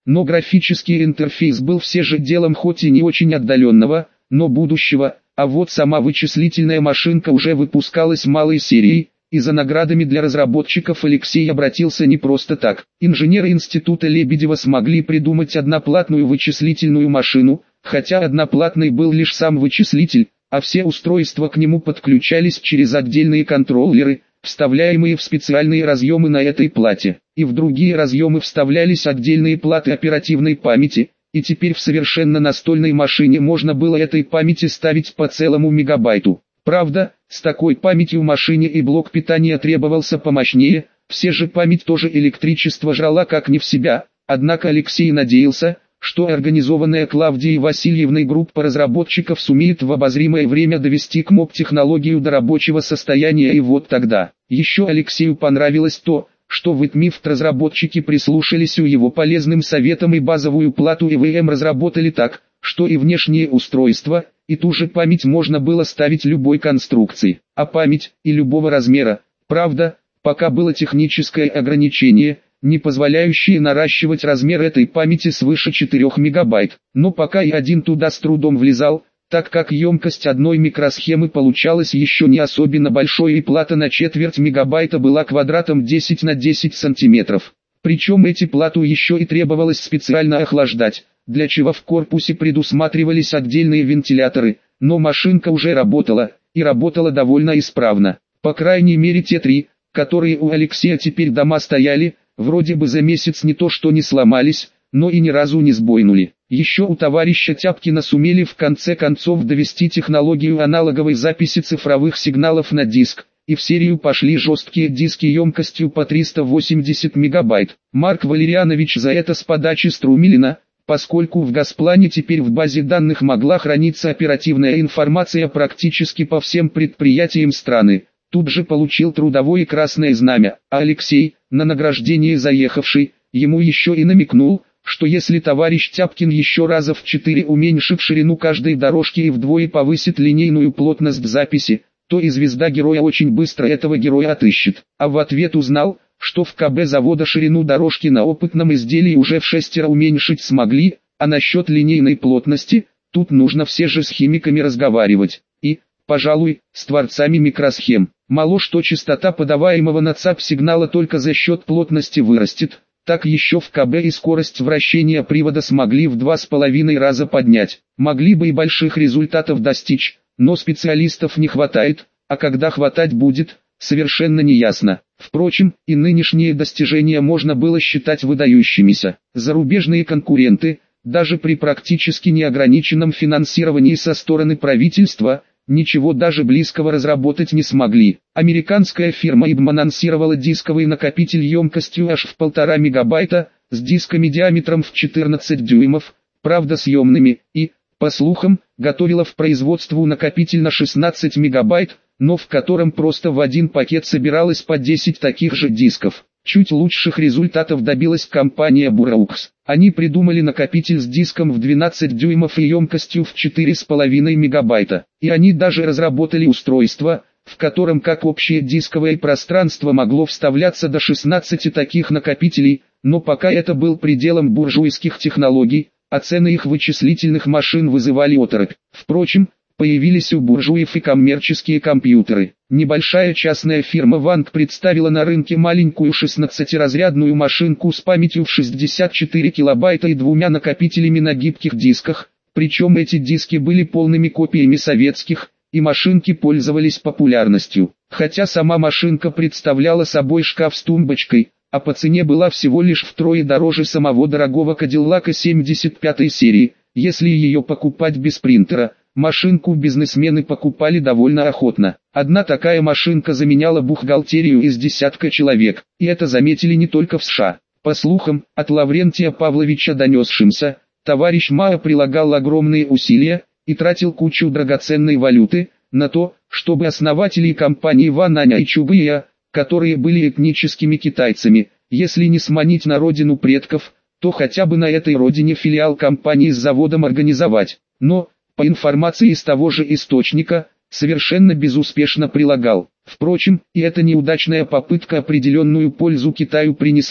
но графический интерфейс был все же делом хоть и не очень отдаленного, но будущего, а вот сама вычислительная машинка уже выпускалась малой серией, и за наградами для разработчиков Алексей обратился не просто так. Инженеры института Лебедева смогли придумать одноплатную вычислительную машину, хотя одноплатной был лишь сам вычислитель, а все устройства к нему подключались через отдельные контроллеры, вставляемые в специальные разъемы на этой плате, и в другие разъемы вставлялись отдельные платы оперативной памяти, и теперь в совершенно настольной машине можно было этой памяти ставить по целому мегабайту. Правда, с такой памятью машине и блок питания требовался помощнее, все же память тоже электричество жрала как не в себя, однако Алексей надеялся, что организованная Клавдией Васильевной группа разработчиков сумеет в обозримое время довести КМОП технологию до рабочего состояния, и вот тогда. Еще Алексею понравилось то, что в ИТМИФТ разработчики прислушались у его полезным советам и базовую плату ЭВМ разработали так, что и внешние устройства, и ту же память можно было ставить любой конструкции, а память и любого размера. Правда, пока было техническое ограничение, не позволяющие наращивать размер этой памяти свыше 4 мегабайт, но пока и один туда с трудом влезал, так как емкость одной микросхемы получалась еще не особенно большой и плата на четверть мегабайта была квадратом 10 на 10 сантиметров. Причем эти плату еще и требовалось специально охлаждать, для чего в корпусе предусматривались отдельные вентиляторы, но машинка уже работала, и работала довольно исправно. По крайней мере те три, которые у Алексея теперь дома стояли, вроде бы за месяц не то что не сломались, но и ни разу не сбойнули. Еще у товарища Тяпкина сумели в конце концов довести технологию аналоговой записи цифровых сигналов на диск, и в серию пошли жесткие диски емкостью по 380 мегабайт. Марк Валерьянович за это с подачи Струмилина, поскольку в Газплане теперь в базе данных могла храниться оперативная информация практически по всем предприятиям страны, тут же получил трудовое красное знамя, а Алексей, на награждение заехавший, ему еще и намекнул, что если товарищ Тяпкин еще раза в 4 уменьшит ширину каждой дорожки и вдвое повысит линейную плотность записи, то и звезда героя очень быстро этого героя отыщет. А в ответ узнал, что в КБ завода ширину дорожки на опытном изделии уже в 6 уменьшить смогли, а насчет линейной плотности, тут нужно все же с химиками разговаривать, и, пожалуй, с творцами микросхем. Мало что частота подаваемого на ЦАП сигнала только за счет плотности вырастет, так еще в КБ и скорость вращения привода смогли в 2,5 раза поднять. Могли бы и больших результатов достичь, но специалистов не хватает, а когда хватать будет, совершенно неясно. Впрочем, и нынешние достижения можно было считать выдающимися. Зарубежные конкуренты, даже при практически неограниченном финансировании со стороны правительства, ничего даже близкого разработать не смогли. Американская фирма IBM анонсировала дисковый накопитель емкостью аж в 1,5 мегабайта, с дисками диаметром в 14 дюймов, правда съемными, и, по слухам, готовила в производству накопитель на 16 мегабайт, но в котором просто в один пакет собиралось по 10 таких же дисков. Чуть лучших результатов добилась компания Burroughs. Они придумали накопитель с диском в 12 дюймов и емкостью в 4,5 мегабайта. И они даже разработали устройство, в котором как общее дисковое пространство могло вставляться до 16 таких накопителей, но пока это был пределом буржуйских технологий, а цены их вычислительных машин вызывали оторопь. Впрочем, появились у буржуев и коммерческие компьютеры. Небольшая частная фирма Ванг представила на рынке маленькую 16-разрядную машинку с памятью в 64 килобайта и 2 накопителями на гибких дисках, причем эти диски были полными копиями советских, и машинки пользовались популярностью. Хотя сама машинка представляла собой шкаф с тумбочкой, а по цене была всего лишь втрое дороже самого дорогого Кадиллака 75 серии, если ее покупать без принтера. Машинку бизнесмены покупали довольно охотно. Одна такая машинка заменяла бухгалтерию из десятка человек, и это заметили не только в США. По слухам, от Лаврентия Павловича донесшимся, товарищ Мао прилагал огромные усилия и тратил кучу драгоценной валюты на то, чтобы основатели компании Вананя и Чубыя, которые были этническими китайцами, если не сманить на родину предков, то хотя бы на этой родине филиал компании с заводом организовать. Но, по информации из того же источника, совершенно безуспешно прилагал. Впрочем, и эта неудачная попытка определенную пользу Китаю принесла.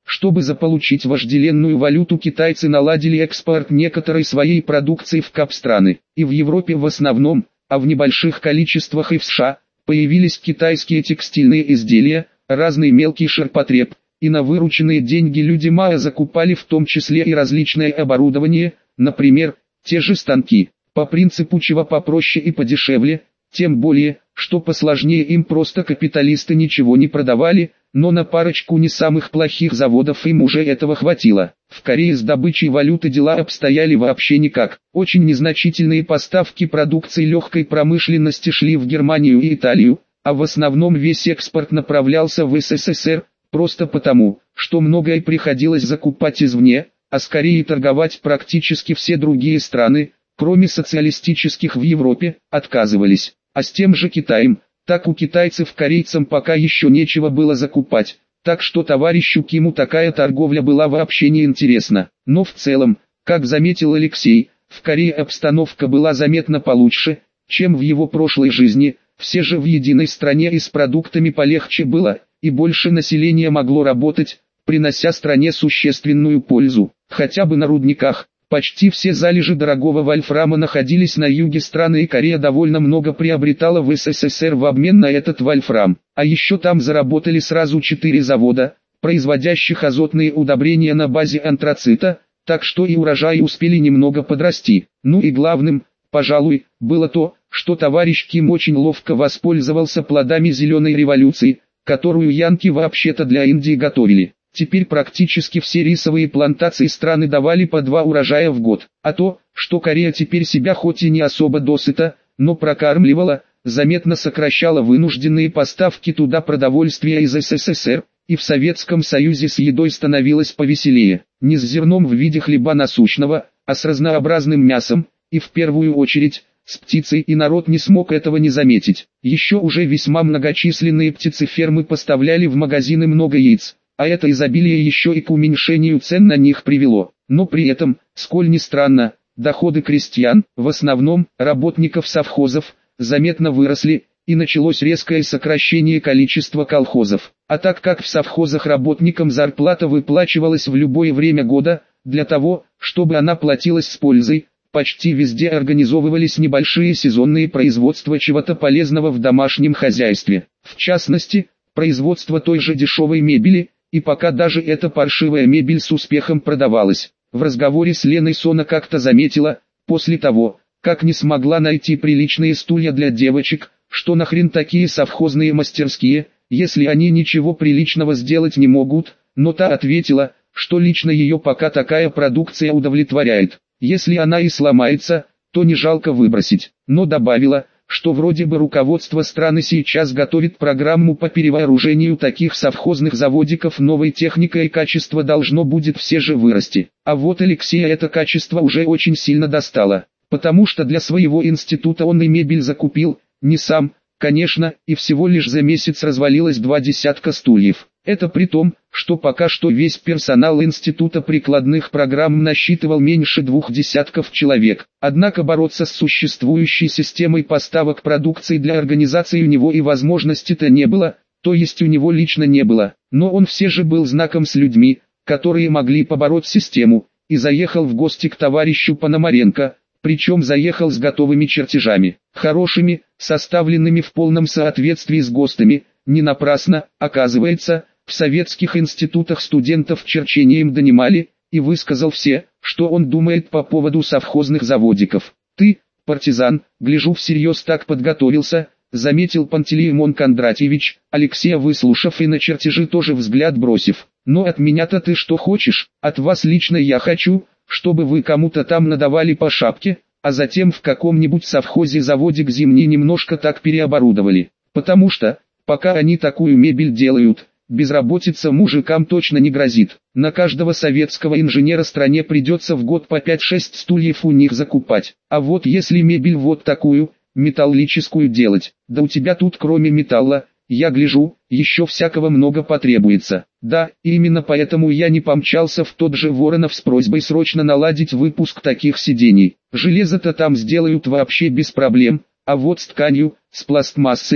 Чтобы заполучить вожделенную валюту, китайцы наладили экспорт некоторой своей продукции в капстраны, и в Европе в основном, а в небольших количествах и в США, появились китайские текстильные изделия, разный мелкий ширпотреб, и на вырученные деньги люди Майя закупали в том числе и различное оборудование, например, те же станки, по принципу чего попроще и подешевле, тем более, что посложнее им просто капиталисты ничего не продавали, но на парочку не самых плохих заводов им уже этого хватило. В Корее с добычей валюты дела обстояли вообще никак. Очень незначительные поставки продукции легкой промышленности шли в Германию и Италию, а в основном весь экспорт направлялся в СССР, просто потому, что многое приходилось закупать извне, а с Кореей торговать практически все другие страны, кроме социалистических в Европе, отказывались. А с тем же Китаем, так у китайцев корейцам пока еще нечего было закупать, так что товарищу Киму такая торговля была вообще не интересна. Но в целом, как заметил Алексей, в Корее обстановка была заметно получше, чем в его прошлой жизни, все же в единой стране и с продуктами полегче было, и больше населения могло работать, принося стране существенную пользу, хотя бы на рудниках. Почти все залежи дорогого вольфрама находились на юге страны, и Корея довольно много приобретала в СССР в обмен на этот вольфрам. А еще там заработали сразу 4 завода, производящих азотные удобрения на базе антрацита, так что и урожаи успели немного подрасти. Ну и главным, пожалуй, было то, что товарищ Ким очень ловко воспользовался плодами зеленой революции, которую янки вообще-то для Индии готовили. Теперь практически все рисовые плантации страны давали по 2 урожая в год, а то, что Корея теперь себя хоть и не особо досыта, но прокармливала, заметно сокращала вынужденные поставки туда продовольствия из СССР, и в Советском Союзе с едой становилось повеселее, не с зерном в виде хлеба насущного, а с разнообразным мясом, и в первую очередь, с птицей, и народ не смог этого не заметить. Еще уже весьма многочисленные птицефермы поставляли в магазины много яиц, а это изобилие еще и к уменьшению цен на них привело. Но при этом, сколь ни странно, доходы крестьян, в основном работников совхозов, заметно выросли, и началось резкое сокращение количества колхозов. А так как в совхозах работникам зарплата выплачивалась в любое время года, для того, чтобы она платилась с пользой, почти везде организовывались небольшие сезонные производства чего-то полезного в домашнем хозяйстве. В частности, производство той же дешевой мебели, и пока даже эта паршивая мебель с успехом продавалась. В разговоре с Леной Сона как-то заметила, после того, как не смогла найти приличные стулья для девочек, что нахрен такие совхозные мастерские, если они ничего приличного сделать не могут, но та ответила, что лично ее пока такая продукция удовлетворяет. Если она и сломается, то не жалко выбросить, но добавила, что вроде бы руководство страны сейчас готовит программу по перевооружению таких совхозных заводиков новой техникой, и качество должно будет все же вырасти. А вот Алексея это качество уже очень сильно достало, потому что для своего института он и мебель закупил, не сам, конечно, и всего лишь за месяц развалилось 2 десятка стульев. Это при том, что пока что весь персонал института прикладных программ насчитывал меньше 2 десятков человек. Однако бороться с существующей системой поставок продукции для организации у него и возможности-то не было, то есть у него лично не было. Но он все же был знаком с людьми, которые могли побороть систему, и заехал в гости к товарищу Пономаренко, причем заехал с готовыми чертежами, хорошими, составленными в полном соответствии с ГОСТами. Не напрасно, оказывается, в советских институтах студентов черчением донимали, и высказал все, что он думает по поводу совхозных заводиков. «Ты, партизан, гляжу всерьез так подготовился», заметил Пантелеимон Кондратьевич, Алексея выслушав и на чертежи тоже взгляд бросив. «Но от меня-то ты что хочешь? От вас лично я хочу, чтобы вы кому-то там надавали по шапке, а затем в каком-нибудь совхозе заводик зимний немножко так переоборудовали. Потому что, пока они такую мебель делают, безработица мужикам точно не грозит. На каждого советского инженера стране придется в год по 5-6 стульев у них закупать. А вот если мебель вот такую, металлическую делать, да у тебя тут кроме металла, я гляжу, еще всякого много потребуется. Да, и именно поэтому я не помчался в тот же Воронов с просьбой срочно наладить выпуск таких сидений. Железо-то там сделают вообще без проблем, а вот с тканью, с пластмассами,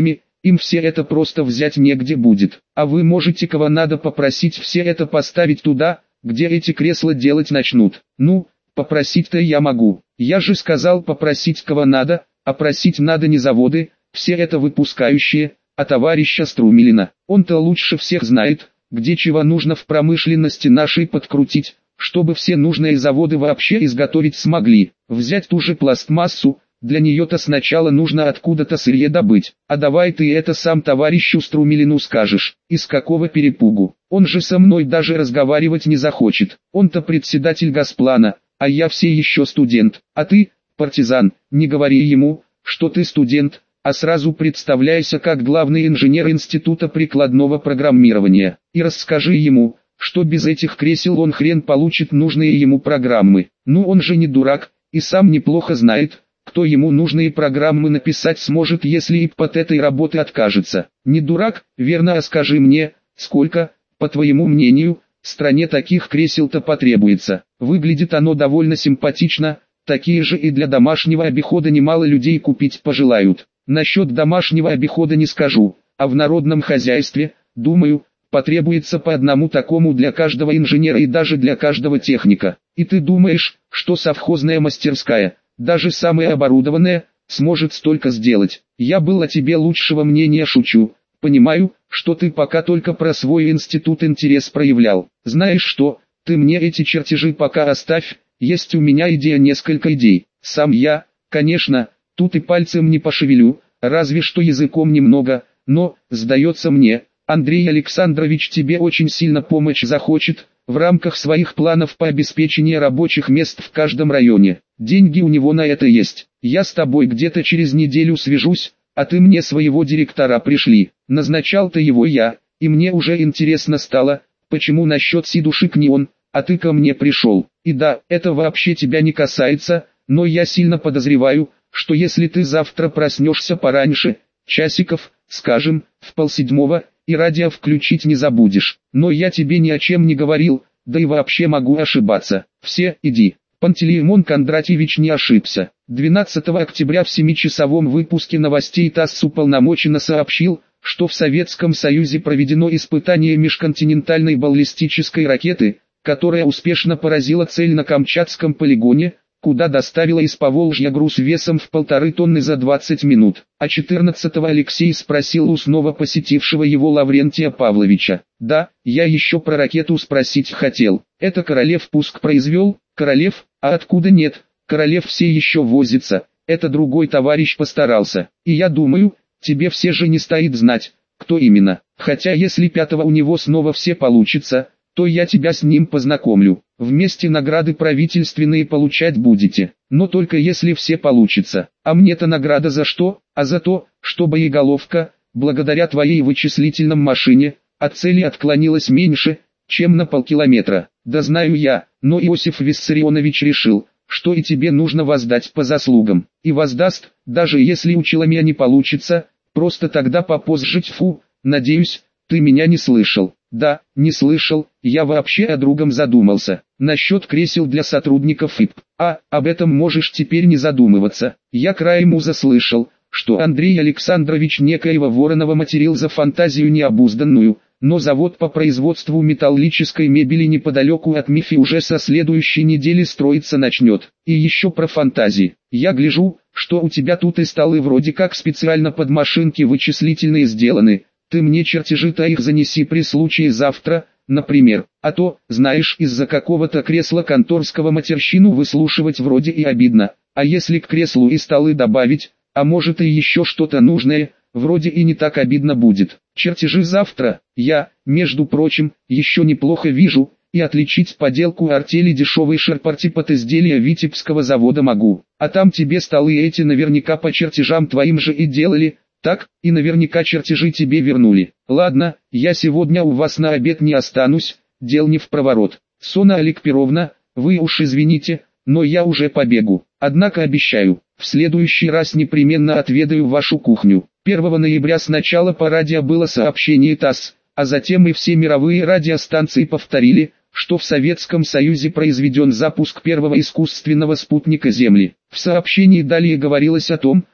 им все это просто взять негде будет. А вы можете кого надо попросить все это поставить туда, где эти кресла делать начнут. Ну, попросить-то я могу. Я же сказал попросить кого надо, а просить надо не заводы, все это выпускающие, а товарища Струмилина. Он-то лучше всех знает, где чего нужно в промышленности нашей подкрутить, чтобы все нужные заводы вообще изготовить смогли. Взять ту же пластмассу, для нее-то сначала нужно откуда-то сырье добыть. А давай ты это сам товарищу Струмилину скажешь. Из какого перепугу? Он же со мной даже разговаривать не захочет. Он-то председатель Госплана, а я все еще студент. А ты, партизан, не говори ему, что ты студент, а сразу представляйся как главный инженер Института прикладного программирования. И расскажи ему, что без этих кресел он хрен получит нужные ему программы. Ну он же не дурак, и сам неплохо знает, кто ему нужные программы написать сможет, если и от этой работы откажется. Не дурак, верно, а скажи мне, сколько, по твоему мнению, стране таких кресел-то потребуется. Выглядит оно довольно симпатично, такие же и для домашнего обихода немало людей купить пожелают. Насчет домашнего обихода не скажу, а в народном хозяйстве, думаю, потребуется по одному такому для каждого инженера и даже для каждого техника. И ты думаешь, что совхозная мастерская, даже самая оборудованная, сможет столько сделать? Я был о тебе лучшего мнения, шучу. Понимаю, что ты пока только про свой институт интерес проявлял. Знаешь что, ты мне эти чертежи пока оставь, есть у меня несколько идей. Сам я, конечно, тут и пальцем не пошевелю, разве что языком немного, но, сдается мне, Андрей Александрович тебе очень сильно помочь захочет, в рамках своих планов по обеспечению рабочих мест в каждом районе. Деньги у него на это есть. Я с тобой где-то через неделю свяжусь, а ты мне своего директора пришли. Назначал-то его я, и мне уже интересно стало, почему насчет сидушек не он, а ты ко мне пришел. И да, это вообще тебя не касается, но я сильно подозреваю, что если ты завтра проснешься пораньше, часиков, скажем, в 6:30, и радио включить не забудешь. Но я тебе ни о чем не говорил, да и вообще могу ошибаться. Все, иди. Пантелеймон Кондратьевич не ошибся. 12 октября в 7-часовом выпуске новостей ТАСС уполномоченно сообщил, что в Советском Союзе проведено испытание межконтинентальной баллистической ракеты, которая успешно поразила цель на Камчатском полигоне, куда доставила из Поволжья груз весом в 1,5 тонны за 20 минут. А 14-го Алексей спросил у снова посетившего его Лаврентия Павловича. Да, я еще про ракету спросить хотел. Это Королев пуск произвел? Королев? А откуда нет? Королев все еще возится. Это другой товарищ постарался. И я думаю, тебе все же не стоит знать, кто именно. Хотя если 5-го у него снова все получится, то я тебя с ним познакомлю. Вместе награды правительственные получать будете. Но только если все получится. А мне-то награда за что? А за то, что боеголовка, благодаря твоей вычислительном машине, от цели отклонилась меньше, чем на полкилометра. Да знаю я, но Иосиф Виссарионович решил, что и тебе нужно воздать по заслугам. И воздаст, даже если у Челомея не получится, просто тогда попозже. Фу, надеюсь, ты меня не слышал. Да, не слышал, я вообще о другом задумался. Насчет кресел для сотрудников ИП. Об этом можешь теперь не задумываться. Я краем уха слышал, что Андрей Александрович некоего Воронова материл за фантазию необузданную, но завод по производству металлической мебели неподалеку от МИФИ уже со следующей недели строиться начнет. И еще про фантазии. Я гляжу, что у тебя тут и столы вроде как специально под машинки вычислительные сделаны. Ты мне чертежи-то их занеси при случае завтра, например, а то, знаешь, из-за какого-то кресла конторского матерщину выслушивать вроде и обидно, а если к креслу и столы добавить, а может и еще что-то нужное, вроде и не так обидно будет. Чертежи завтра, я, между прочим, еще неплохо вижу, и отличить поделку артели дешевый шерпартип от изделия Витебского завода могу, а там тебе столы эти наверняка по чертежам твоим же и делали. Так, и наверняка чертежи тебе вернули. Ладно, я сегодня у вас на обед не останусь, дел не впроворот. Сона Аликперовна, вы уж извините, но я уже побегу. Однако обещаю, в следующий раз непременно отведаю вашу кухню. 1 ноября сначала по радио было сообщение ТАСС, а затем и все мировые радиостанции повторили, что в Советском Союзе произведен запуск первого искусственного спутника Земли. В сообщении далее говорилось о том,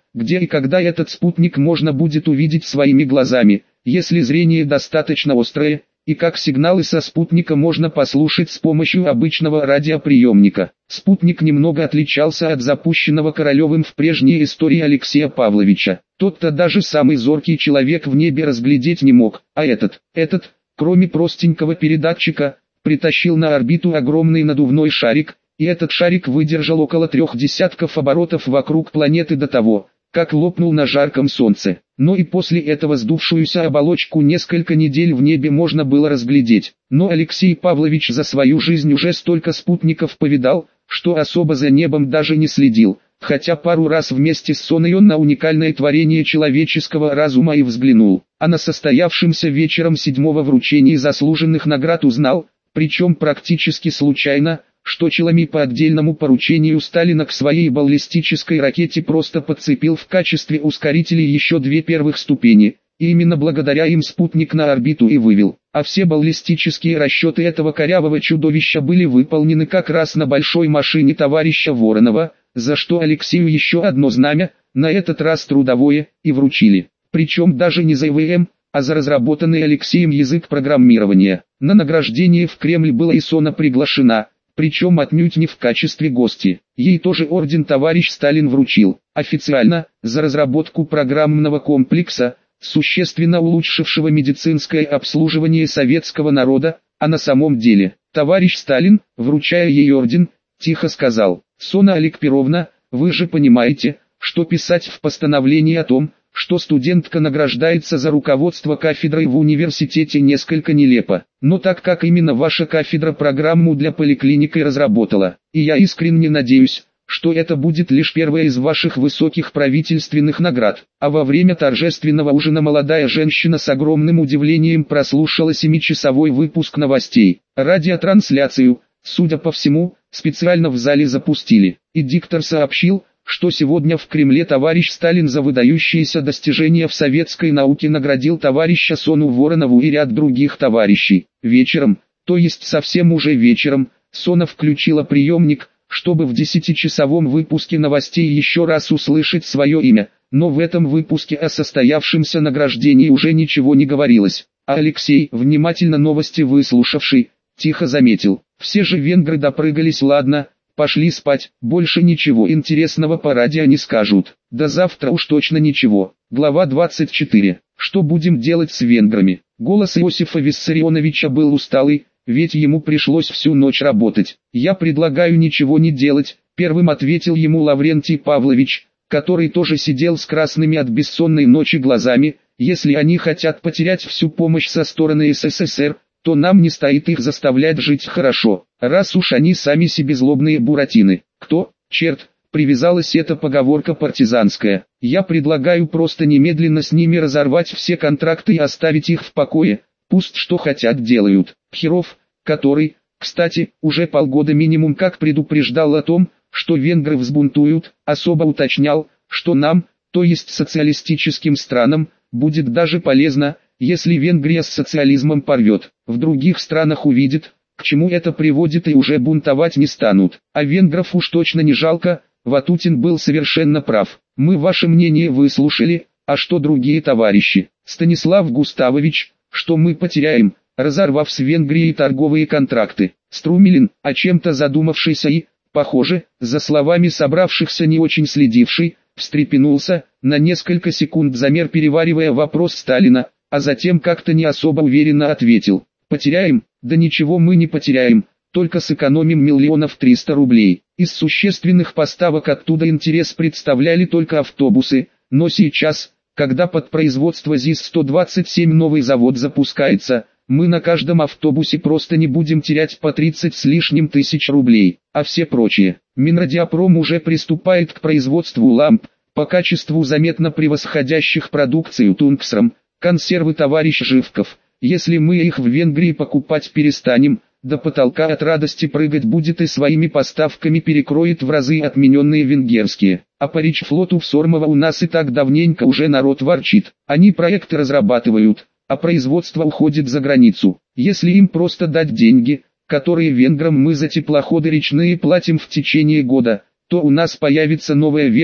где и когда этот спутник можно будет увидеть своими глазами, если зрение достаточно острое, и как сигналы со спутника можно послушать с помощью обычного радиоприемника. Спутник немного отличался от запущенного Королевым в прежней истории Алексея Павловича. Тот-то даже самый зоркий человек в небе разглядеть не мог, а этот, кроме простенького передатчика, притащил на орбиту огромный надувной шарик, и этот шарик выдержал около 3 десятков оборотов вокруг планеты до того, как лопнул на жарком солнце. Но и после этого сдувшуюся оболочку несколько недель в небе можно было разглядеть. Но Алексей Павлович за свою жизнь уже столько спутников повидал, что особо за небом даже не следил, хотя пару раз вместе с Соной он на уникальное творение человеческого разума и взглянул. А на состоявшемся вечером 7-го вручении заслуженных наград узнал, причем практически случайно, что Челами по отдельному поручению Сталина к своей баллистической ракете просто подцепил в качестве ускорителей еще 2 первых ступени, и именно благодаря им спутник на орбиту и вывел. А все баллистические расчеты этого корявого чудовища были выполнены как раз на большой машине товарища Воронова, за что Алексею еще одно знамя, на этот раз трудовое, и вручили. Причем даже не за ИВМ, а за разработанный Алексеем язык программирования. На награждение в Кремль была и Сона приглашена, причем отнюдь не в качестве гости. Ей тоже орден товарищ Сталин вручил, официально, за разработку программного комплекса, существенно улучшившего медицинское обслуживание советского народа, а на самом деле, товарищ Сталин, вручая ей орден, тихо сказал: «Сона Аликперовна, вы же понимаете, что писать в постановлении о том, что студентка награждается за руководство кафедрой в университете, несколько нелепо. Но так как именно ваша кафедра программу для поликлиники разработала, и я искренне надеюсь, что это будет лишь первая из ваших высоких правительственных наград». А во время торжественного ужина молодая женщина с огромным удивлением прослушала 7-часовой выпуск новостей. Радиотрансляцию, судя по всему, специально в зале запустили, и диктор сообщил, что сегодня в Кремле товарищ Сталин за выдающиеся достижения в советской науке наградил товарища Сону Воронову и ряд других товарищей. Вечером, то есть совсем уже вечером, Сона включила приемник, чтобы в 10-часовом выпуске новостей еще раз услышать свое имя, но в этом выпуске о состоявшемся награждении уже ничего не говорилось. А Алексей, внимательно новости выслушавший, тихо заметил: «Все же венгры допрыгались, ладно, пошли спать, больше ничего интересного по радио не скажут. До завтра уж точно ничего». Глава 24. Что будем делать с венграми? Голос Иосифа Виссарионовича был усталый, ведь ему пришлось всю ночь работать. «Я предлагаю ничего не делать», — первым ответил ему Лаврентий Павлович, который тоже сидел с красными от бессонной ночи глазами. «Если они хотят потерять всю помощь со стороны СССР, то нам не стоит их заставлять жить хорошо, раз уж они сами себе злобные буратины. Кто, черт, привязалась эта поговорка партизанская? Я предлагаю просто немедленно с ними разорвать все контракты и оставить их в покое, пусть что хотят делают». Херов, который, кстати, уже полгода минимум как предупреждал о том, что венгры взбунтуют, особо уточнял, что нам, то есть социалистическим странам, будет даже полезно, если Венгрия с социализмом порвет. В других странах увидит, к чему это приводит, и уже бунтовать не станут. А венгров уж точно не жалко. Ватутин был совершенно прав. Мы ваше мнение выслушали, а что другие товарищи? Станислав Густавович, что мы потеряем, разорвав с Венгрией торговые контракты? Струмилин, о чем-то задумавшийся и, похоже, за словами собравшихся не очень следивший, встрепенулся, на несколько секунд замер, переваривая вопрос Сталина, а затем как-то не особо уверенно ответил: «Потеряем? Да ничего мы не потеряем, только сэкономим 1 300 000 рублей». Из существенных поставок оттуда интерес представляли только автобусы, но сейчас, когда под производство ЗИС-127 новый завод запускается, мы на каждом автобусе просто не будем терять по 30 с лишним тысяч рублей, а все прочие. Минрадиопром уже приступает к производству ламп, по качеству заметно превосходящих продукцию Тунгсром, консервы товарищ Живков. Если мы их в Венгрии покупать перестанем, до потолка от радости прыгать будет и своими поставками перекроет в разы отмененные венгерские. А по речфлоту в Сормово у нас и так давненько уже народ ворчит. Они проекты разрабатывают, а производство уходит за границу. Если им просто дать деньги, которые венграм мы за теплоходы речные платим в течение года, то у нас появится новая верфь,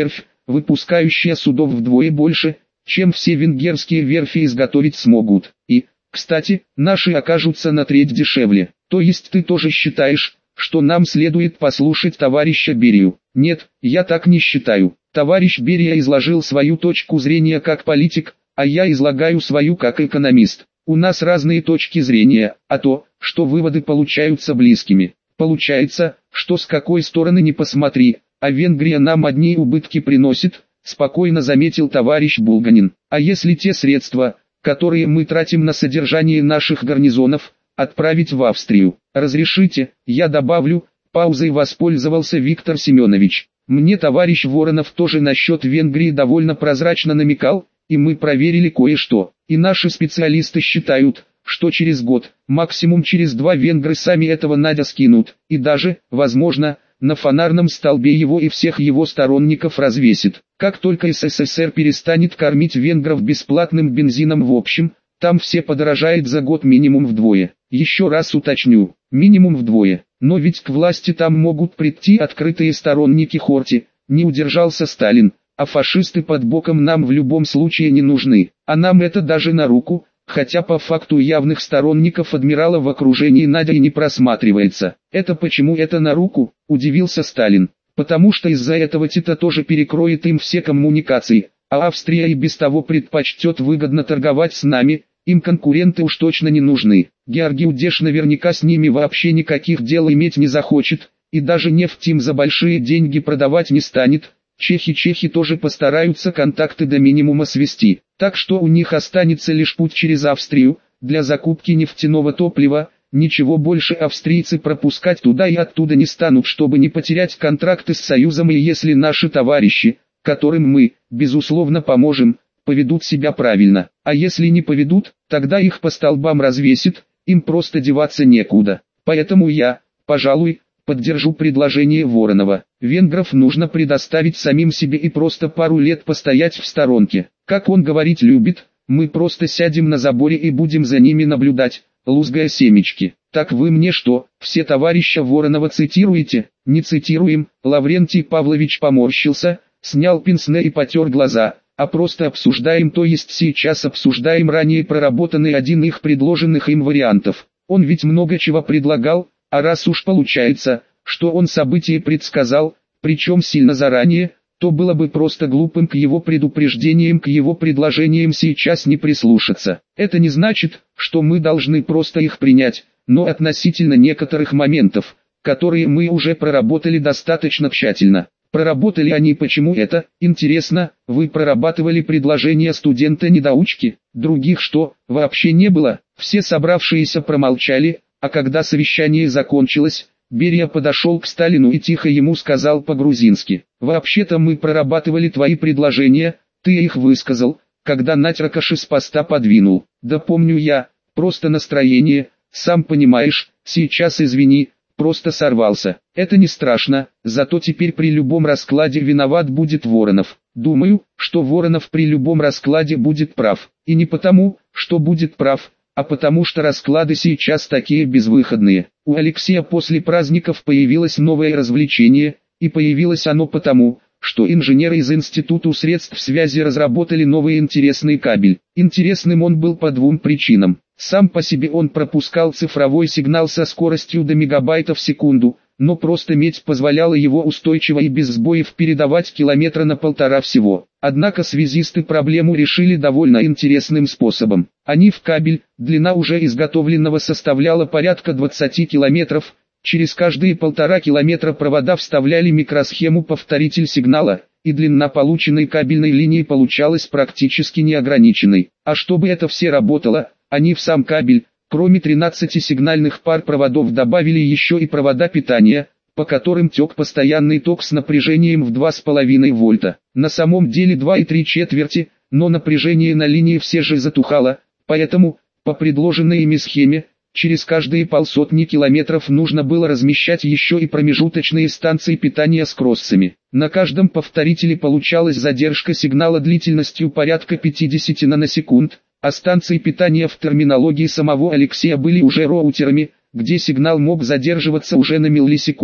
выпускающая судов вдвое больше, чем все венгерские верфи изготовить смогут. И, кстати, наши окажутся на треть дешевле. То есть ты тоже считаешь, что нам следует послушать товарища Берию? Нет, я так не считаю. Товарищ Берия изложил свою точку зрения как политик, а я излагаю свою как экономист. У нас разные точки зрения, а то, что выводы получаются близкими. Получается, что с какой стороны ни посмотри, а Венгрия нам одни убытки приносит, спокойно заметил товарищ Булганин. А если те средства, которые мы тратим на содержание наших гарнизонов, отправить в Австрию? Разрешите, я добавлю, паузой воспользовался Виктор Семенович. Мне товарищ Воронов тоже насчет Венгрии довольно прозрачно намекал, и мы проверили кое-что. И наши специалисты считают, что через год, максимум через 2 венгры сами этого Надя скинут, и даже, возможно, на фонарном столбе его и всех его сторонников развесит. Как только СССР перестанет кормить венгров бесплатным бензином в общем, там все подорожает за год минимум вдвое. Еще раз уточню, минимум вдвое. Но ведь к власти там могут прийти открытые сторонники Хорти, не удержался Сталин, а фашисты под боком нам в любом случае не нужны. А нам это даже на руку, хотя по факту явных сторонников адмирала в окружении Надя и не просматривается. Это почему это на руку, удивился Сталин. Потому что из-за этого Тита тоже перекроет им все коммуникации, а Австрия и без того предпочтет выгодно торговать с нами, им конкуренты уж точно не нужны. Георгий Удеш наверняка с ними вообще никаких дел иметь не захочет, и даже нефть им за большие деньги продавать не станет. Чехи тоже постараются контакты до минимума свести, так что у них останется лишь путь через Австрию, для закупки нефтяного топлива. Ничего больше австрийцы пропускать туда и оттуда не станут, чтобы не потерять контракты с Союзом, и если наши товарищи, которым мы, безусловно, поможем, поведут себя правильно, а если не поведут, тогда их по столбам развесит, им просто деваться некуда. Поэтому я, пожалуй, поддержу предложение Воронова. Венгров нужно предоставить самим себе и просто пару лет постоять в сторонке. Как он говорить любит, мы просто сядем на заборе и будем за ними наблюдать, лузгая семечки. Так вы мне что, все товарища Воронова цитируете? Не цитируем. Лаврентий Павлович поморщился, снял пенсне и потер глаза. А просто обсуждаем, то есть сейчас обсуждаем ранее проработанный один их предложенных им вариантов. Он ведь много чего предлагал, а раз уж получается, что он события предсказал, причем сильно заранее, то было бы просто глупым к его предупреждениям, к его предложениям сейчас не прислушаться. Это не значит, что мы должны просто их принять, но относительно некоторых моментов, которые мы уже проработали достаточно тщательно. Проработали они почему это, интересно, вы прорабатывали предложения студента-недоучки, других что, вообще не было, все собравшиеся промолчали, а когда совещание закончилось, Берия подошел к Сталину и тихо ему сказал по-грузински: «Вообще-то мы прорабатывали твои предложения, ты их высказал, когда Натякаши с поста подвинул. Да помню я, просто настроение, сам понимаешь, сейчас извини, просто сорвался. Это не страшно, зато теперь при любом раскладе виноват будет Воронов. Думаю, что Воронов при любом раскладе будет прав. И не потому, что будет прав, а потому что расклады сейчас такие безвыходные. У Алексея после праздников появилось новое развлечение, и появилось оно потому, что инженеры из Института средств связи разработали новый интересный кабель. Интересным он был по двум причинам. Сам по себе он пропускал цифровой сигнал со скоростью до мегабайта в секунду, но просто медь позволяла его устойчиво и без сбоев передавать километра на 1,5 всего. Однако связисты проблему решили довольно интересным способом. Они в кабель, длина уже изготовленного составляла порядка 20 километров, через каждые 1,5 километра провода вставляли микросхему-повторитель сигнала, и длина полученной кабельной линии получалась практически неограниченной. А чтобы это все работало, они в сам кабель, кроме 13 сигнальных пар проводов, добавили еще и провода питания, по которым тек постоянный ток с напряжением в 2,5 вольта. На самом деле 2,3, но напряжение на линии все же затухало, поэтому, по предложенной ими схеме, через каждые полсотни километров нужно было размещать еще и промежуточные станции питания с кроссами. На каждом повторителе получалась задержка сигнала длительностью порядка 50 наносекунд, а станции питания в терминологии самого Алексея были уже роутерами, где сигнал мог задерживаться уже на миллисекунды.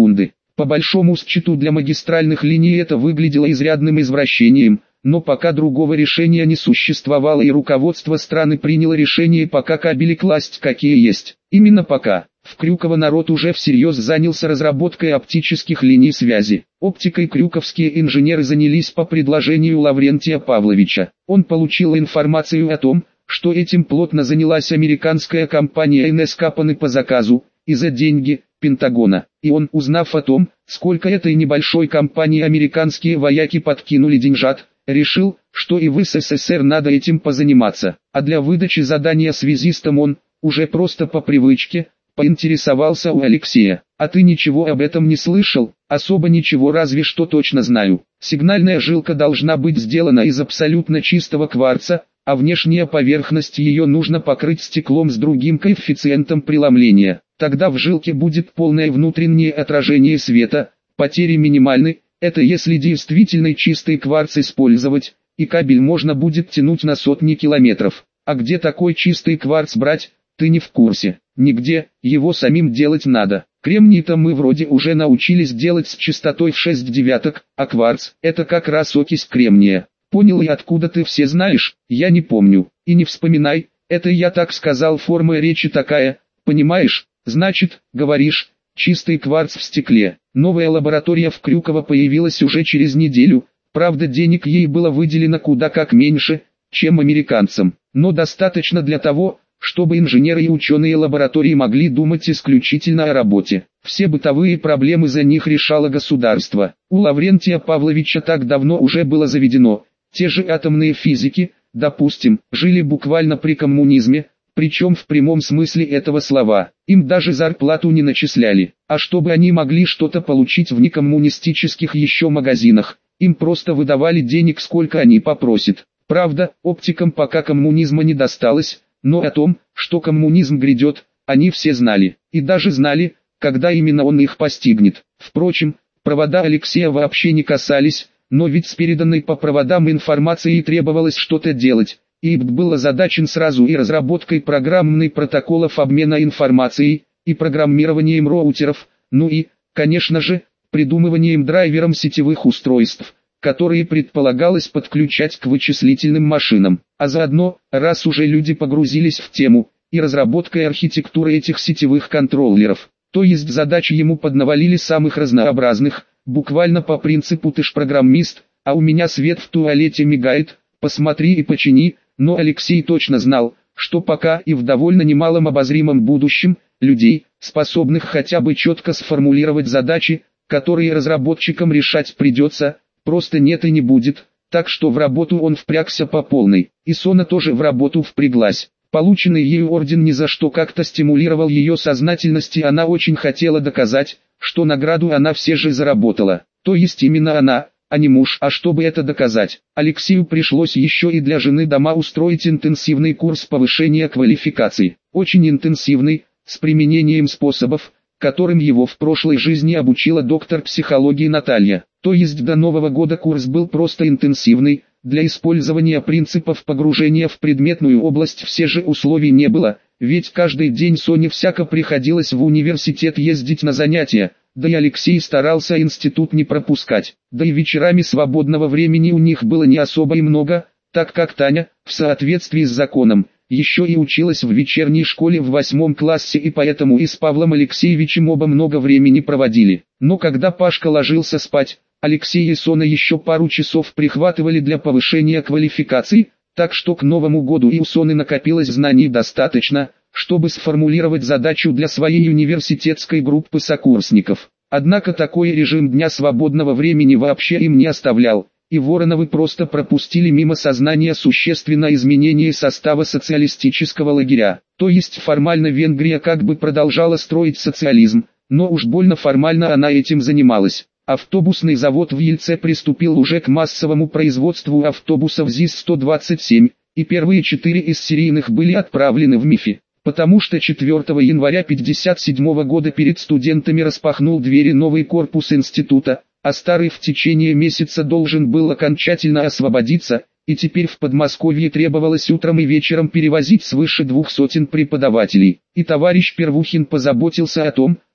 По большому счету для магистральных линий это выглядело изрядным извращением, но пока другого решения не существовало и руководство страны приняло решение пока кабели класть какие есть. Именно пока. В Крюково народ уже всерьез занялся разработкой оптических линий связи. Оптикой крюковские инженеры занялись по предложению Лаврентия Павловича. Он получил информацию о том, что этим плотно занялась американская компания NS Company по заказу, и за деньги Пентагона. И он, узнав о том, сколько этой небольшой компании американские вояки подкинули деньжат, решил, что и в СССР надо этим позаниматься. А для выдачи задания связистам он, уже просто по привычке, поинтересовался у Алексея: «А ты ничего об этом не слышал?» «Особо ничего, разве что точно знаю. Сигнальная жилка должна быть сделана из абсолютно чистого кварца, а внешняя поверхность ее нужно покрыть стеклом с другим коэффициентом преломления. Тогда в жилке будет полное внутреннее отражение света, потери минимальны, это если действительно чистый кварц использовать, и кабель можно будет тянуть на сотни километров. А где такой чистый кварц брать, ты не в курсе. Нигде, его самим делать надо. Кремний-то мы вроде уже научились делать с частотой в 6 девяток, а кварц – это как раз окись кремния. Понял, и откуда ты все знаешь? Я не помню. И не вспоминай, это я так сказал, форма речи такая, понимаешь? Значит, говоришь, чистый кварц в стекле. Новая лаборатория в Крюково появилась уже через неделю, правда денег ей было выделено куда как меньше, чем американцам. Но достаточно для того, чтобы инженеры и ученые лаборатории могли думать исключительно о работе. Все бытовые проблемы за них решало государство. У Лаврентия Павловича так давно уже было заведено. Те же атомные физики, допустим, жили буквально при коммунизме, причем в прямом смысле этого слова. Им даже зарплату не начисляли. А чтобы они могли что-то получить в некоммунистических еще магазинах, им просто выдавали денег сколько они попросят. Правда, оптикам пока коммунизма не досталось, но о том, что коммунизм грядет, они все знали. И даже знали, когда именно он их постигнет. Впрочем, провода Алексея вообще не касались, но ведь с переданной по проводам информацией требовалось что-то делать. И ИБТ был озадачен сразу и разработкой программных протоколов обмена информацией, и программированием роутеров, ну и, конечно же, придумыванием драйвером сетевых устройств, которые предполагалось подключать к вычислительным машинам. А заодно, раз уже люди погрузились в тему, и разработкой архитектуры этих сетевых контроллеров. То есть задачи ему поднавалили самых разнообразных, буквально по принципу «ты ж программист, а у меня свет в туалете мигает, посмотри и почини», но Алексей точно знал, что пока и в довольно немалом обозримом будущем, людей, способных хотя бы четко сформулировать задачи, которые разработчикам решать придется, просто нет и не будет, так что в работу он впрягся по полной, и Сона тоже в работу впряглась. Полученный ею орден ни за что как-то стимулировал ее сознательность, и она очень хотела доказать, что награду она все же заработала, то есть именно она, а не муж. А чтобы это доказать, Алексею пришлось еще и для жены дома устроить интенсивный курс повышения квалификации, очень интенсивный, с применением способов, которым его в прошлой жизни обучила доктор психологии Наталья. То есть до Нового года курс был просто интенсивный, для использования принципов погружения в предметную область все же условий не было, ведь каждый день Соне всяко приходилось в университет ездить на занятия, да и Алексей старался институт не пропускать, да и вечерами свободного времени у них было не особо и много, так как Таня, в соответствии с законом, еще и училась в вечерней школе в 8 классе, и поэтому и с Павлом Алексеевичем оба много времени проводили. Но когда Пашка ложился спать, Алексей и Сона еще пару часов прихватывали для повышения квалификации, так что к Новому году и у Соны накопилось знаний достаточно, чтобы сформулировать задачу для своей университетской группы сокурсников. Однако такой режим дня свободного времени вообще им не оставлял, и Вороновы просто пропустили мимо сознания существенное изменение состава социалистического лагеря. То есть формально Венгрия как бы продолжала строить социализм, но уж больно формально она этим занималась. Автобусный завод в Ельце приступил уже к массовому производству автобусов ЗИС-127, и первые 4 из серийных были отправлены в МИФИ, потому что 4 января 1957 года перед студентами распахнул двери новый корпус института, а старый в течение месяца должен был окончательно освободиться, и теперь в Подмосковье требовалось утром и вечером перевозить свыше 200 преподавателей. И товарищ Первухин позаботился о том,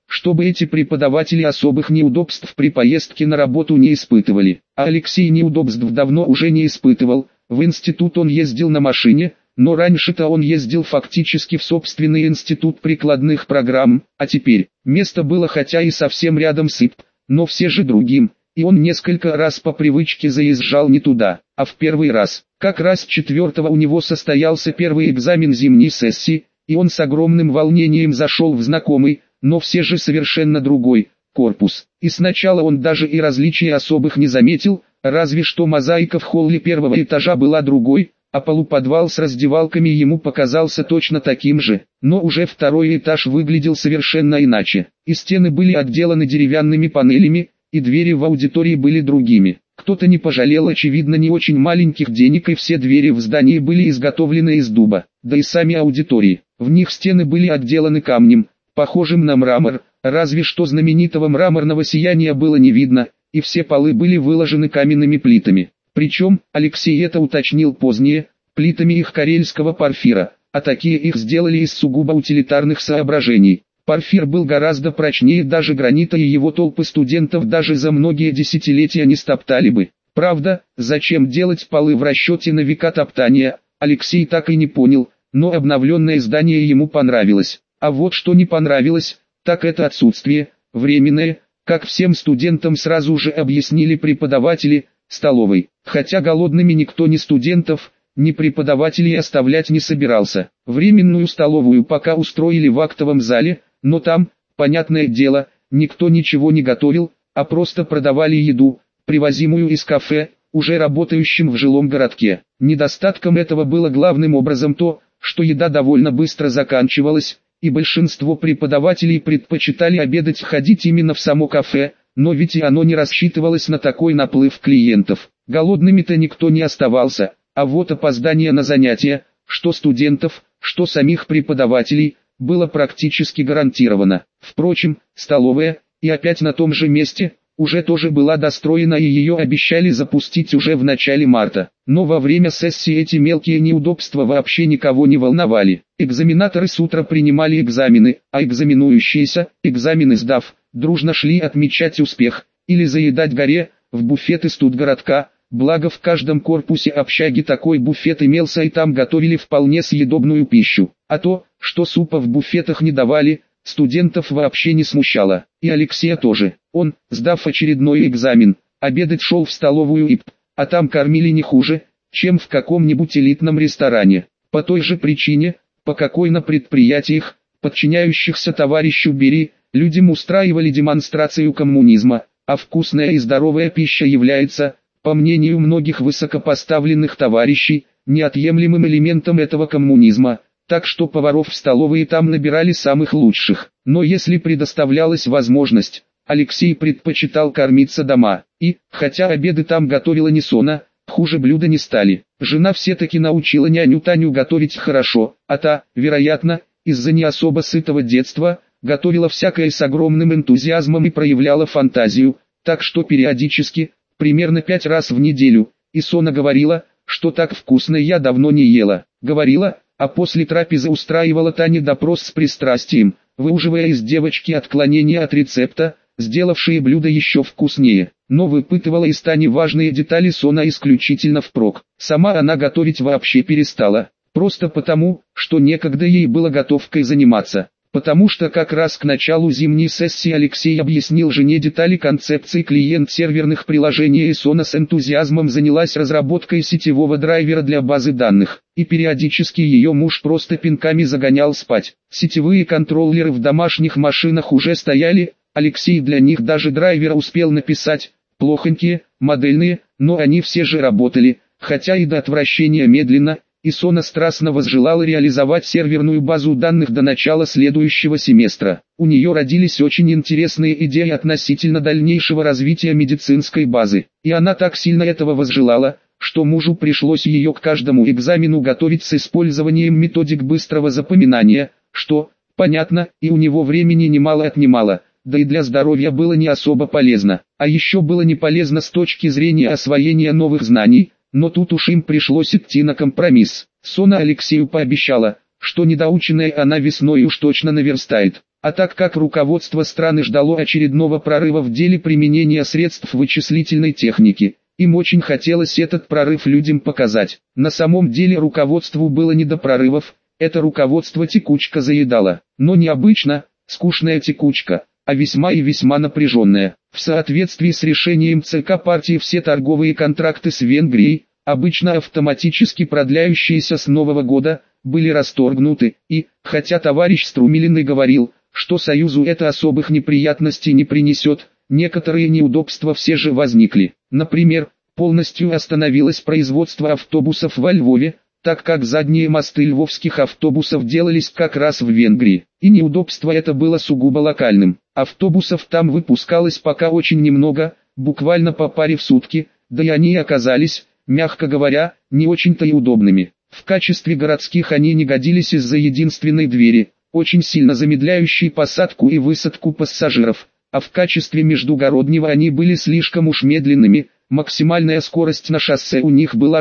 чтобы эти преподаватели особых неудобств при поездке на работу не испытывали. А Алексей неудобств давно уже не испытывал. В институт он ездил на машине, но раньше-то он ездил фактически в собственный институт прикладных программ, а теперь место было хотя и совсем рядом с ИП, но все же другим, и он несколько раз по привычке заезжал не туда, а в первый раз. Как раз 4-го у него состоялся первый экзамен зимней сессии, и он с огромным волнением зашел в знакомый, но все же совершенно другой, корпус. И сначала он даже и различий особых не заметил, разве что мозаика в холле первого этажа была другой, а полуподвал с раздевалками ему показался точно таким же. Но уже второй этаж выглядел совершенно иначе. И стены были отделаны деревянными панелями, и двери в аудитории были другими. Кто-то не пожалел очевидно не очень маленьких денег, и все двери в здании были изготовлены из дуба. Да и сами аудитории. В них стены были отделаны камнем, похожим на мрамор, разве что знаменитого мраморного сияния было не видно, и все полы были выложены каменными плитами. Причем, Алексей это уточнил позднее, плитами их карельского порфира, а такие их сделали из сугубо утилитарных соображений. Порфир был гораздо прочнее даже гранита, и его толпы студентов даже за многие десятилетия не стоптали бы. Правда, зачем делать полы в расчете на века топтания, Алексей так и не понял, но обновленное здание ему понравилось. А вот что не понравилось, так это отсутствие, временное, как всем студентам сразу же объяснили преподаватели, столовой. Хотя голодными никто ни студентов, ни преподавателей оставлять не собирался. Временную столовую пока устроили в актовом зале, но там, понятное дело, никто ничего не готовил, а просто продавали еду, привозимую из кафе, уже работающим в жилом городке. Недостатком этого было главным образом то, что еда довольно быстро заканчивалась, и большинство преподавателей предпочитали обедать ходить именно в само кафе, но ведь и оно не рассчитывалось на такой наплыв клиентов. Голодными-то никто не оставался, а вот опоздание на занятия, что студентов, что самих преподавателей, было практически гарантировано. Впрочем, столовая, и опять на том же месте, уже тоже была достроена, и ее обещали запустить уже в начале марта. Но во время сессии эти мелкие неудобства вообще никого не волновали. Экзаменаторы с утра принимали экзамены, а экзаменующиеся, экзамены сдав, дружно шли отмечать успех, или заедать горе, в буфеты студгородка. Благо в каждом корпусе общаги такой буфет имелся, и там готовили вполне съедобную пищу. А то, что супа в буфетах не давали, студентов вообще не смущало. И Алексея тоже. Он, сдав очередной экзамен, обедать шел в столовую ИП, а там кормили не хуже, чем в каком-нибудь элитном ресторане. По той же причине, по какой на предприятиях, подчиняющихся товарищу Бери, людям устраивали демонстрацию коммунизма, а вкусная и здоровая пища является, по мнению многих высокопоставленных товарищей, неотъемлемым элементом этого коммунизма, так что поваров в столовые там набирали самых лучших. Но если предоставлялась возможность, Алексей предпочитал кормиться дома, и, хотя обеды там готовила не Сона, хуже блюда не стали. Жена все-таки научила няню Таню готовить хорошо, а та, вероятно, из-за не особо сытого детства, готовила всякое с огромным энтузиазмом и проявляла фантазию, так что периодически, примерно 5 раз в неделю, и Сона говорила, что так вкусно я давно не ела. Говорила, а после трапезы устраивала Тане допрос с пристрастием, выуживая из девочки отклонения от рецепта, сделавшие блюдо еще вкуснее. Но выпытывала из Тани важные детали Сона исключительно впрок. Сама она готовить вообще перестала, просто потому, что некогда ей было готовкой заниматься. Потому что как раз к началу зимней сессии Алексей объяснил жене детали концепции клиент-серверных приложений, и Сона с энтузиазмом занялась разработкой сетевого драйвера для базы данных, и периодически ее муж просто пинками загонял спать. Сетевые контроллеры в домашних машинах уже стояли, Алексей для них даже драйвера успел написать, плохонькие, модельные, но они все же работали, хотя и до отвращения медленно, и Сона страстно возжелала реализовать серверную базу данных до начала следующего семестра. У нее родились очень интересные идеи относительно дальнейшего развития медицинской базы, и она так сильно этого возжелала, что мужу пришлось ее к каждому экзамену готовить с использованием методик быстрого запоминания, что, понятно, и у него времени немало отнимало, да и для здоровья было не особо полезно. А еще было не полезно с точки зрения освоения новых знаний, но тут уж им пришлось идти на компромисс. Сона Алексею пообещала, что недоученная она весной уж точно наверстает. А так как руководство страны ждало очередного прорыва в деле применения средств вычислительной техники, им очень хотелось этот прорыв людям показать. На самом деле руководству было не до прорывов, это руководство текучка заедало. Но не обычно, скучная текучка, а весьма и весьма напряженная. В соответствии с решением ЦК партии все торговые контракты с Венгрией, обычно автоматически продляющиеся с Нового года, были расторгнуты, и, хотя товарищ Струмилин и говорил, что Союзу это особых неприятностей не принесет, некоторые неудобства все же возникли. Например, полностью остановилось производство автобусов во Львове, так как задние мосты львовских автобусов делались как раз в Венгрии. И неудобство это было сугубо локальным. Автобусов там выпускалось пока очень немного, буквально по паре в сутки, да и они оказались, мягко говоря, не очень-то и удобными. В качестве городских они не годились из-за единственной двери, очень сильно замедляющей посадку и высадку пассажиров, а в качестве междугороднего они были слишком уж медленными. Максимальная скорость на шоссе у них была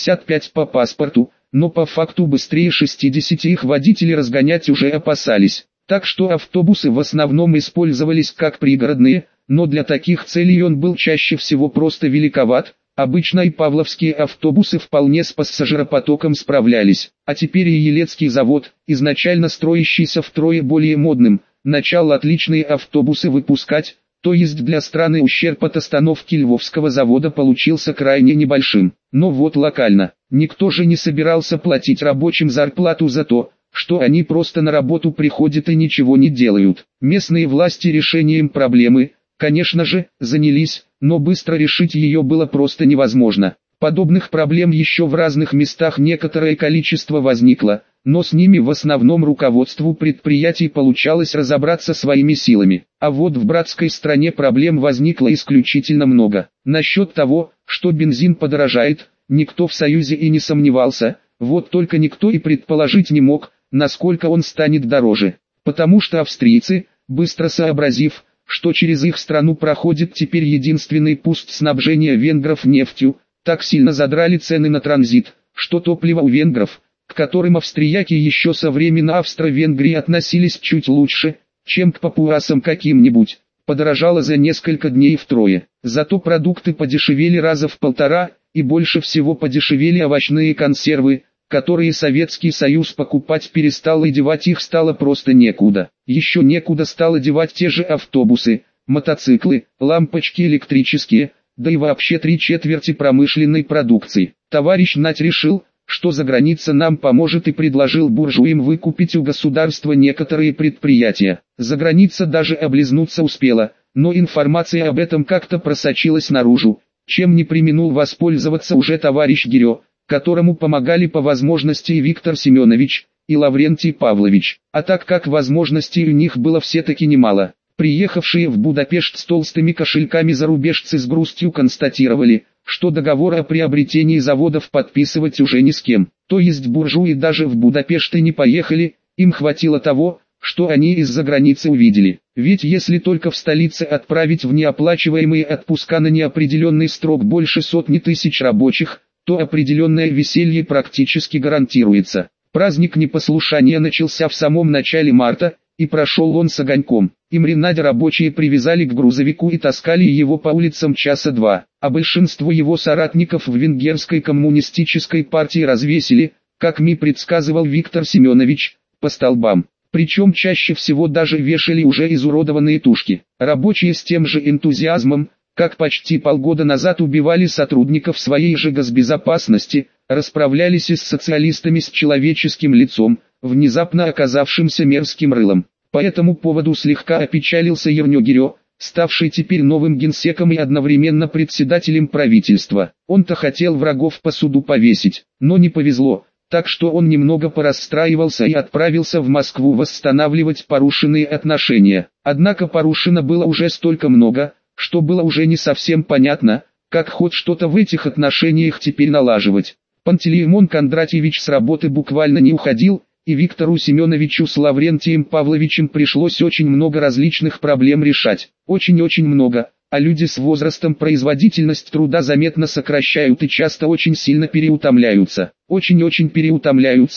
65 по паспорту, но по факту быстрее 60 их водители разгонять уже опасались. Так что автобусы в основном использовались как пригородные, но для таких целей он был чаще всего просто великоват. Обычно и павловские автобусы вполне с пассажиропотоком справлялись. А теперь и Елецкий завод, изначально строящийся втрое более модным, начал отличные автобусы выпускать. То есть для страны ущерб от остановки Львовского завода получился крайне небольшим. Но вот локально, никто же не собирался платить рабочим зарплату за то, что они просто на работу приходят и ничего не делают. Местные власти решением проблемы, конечно же, занялись, но быстро решить ее было просто невозможно. Подобных проблем еще в разных местах некоторое количество возникло, но с ними в основном руководству предприятий получалось разобраться своими силами. А вот в братской стране проблем возникло исключительно много. Насчет того, что бензин подорожает, никто в Союзе и не сомневался, вот только никто и предположить не мог, насколько он станет дороже. Потому что австрийцы, быстро сообразив, что через их страну проходит теперь единственный пункт снабжения венгров нефтью, так сильно задрали цены на транзит, что топливо у венгров, к которым австрияки еще со времен Австро-Венгрии относились чуть лучше, чем к папуасам каким-нибудь, подорожало за несколько дней втрое. Зато продукты подешевели раза в полтора, и больше всего подешевели овощные консервы, которые Советский Союз покупать перестал и девать их стало просто некуда. Еще некуда стало девать те же автобусы, мотоциклы, лампочки электрические, да и вообще 3/4 промышленной продукции. Товарищ Нать решил, что за граница нам поможет, и предложил буржуям выкупить у государства некоторые предприятия. За граница даже облизнуться успела, но информация об этом как-то просочилась наружу, чем не преминул воспользоваться уже товарищ Гирё, которому помогали по возможности и Виктор Семенович, и Лаврентий Павлович. А так как возможностей у них было все-таки немало, приехавшие в Будапешт с толстыми кошельками зарубежцы с грустью констатировали, что договор о приобретении заводов подписывать уже ни с кем. То есть буржуи даже в Будапешт и не поехали, им хватило того, что они из-за границы увидели. Ведь если только в столице отправить в неоплачиваемые отпуска на неопределенный срок больше сотни тысяч рабочих, то определенное веселье практически гарантируется. Праздник непослушания начался в самом начале марта, и прошел он с огоньком. Имренаде рабочие привязали к грузовику и таскали его по улицам часа два, а большинство его соратников в венгерской коммунистической партии развесили, как мне предсказывал Виктор Семенович, по столбам. Причем чаще всего даже вешали уже изуродованные тушки. Рабочие с тем же энтузиазмом, как почти полгода назад убивали сотрудников своей же госбезопасности, расправлялись и с социалистами с человеческим лицом, внезапно оказавшимся мерзким рылом. По этому поводу слегка опечалился Ернё Гирё, ставший теперь новым генсеком и одновременно председателем правительства. Он-то хотел врагов по суду повесить, но не повезло, так что он немного порасстраивался и отправился в Москву восстанавливать порушенные отношения. Однако порушено было уже столько много, что было уже не совсем понятно, как хоть что-то в этих отношениях теперь налаживать. Пантелеймон Кондратьевич с работы буквально не уходил, и Виктору Семеновичу с Лаврентием Павловичем пришлось очень много различных проблем решать. Очень-очень много, а люди с возрастом производительность труда заметно сокращают и часто очень сильно переутомляются. Очень-очень переутомляются,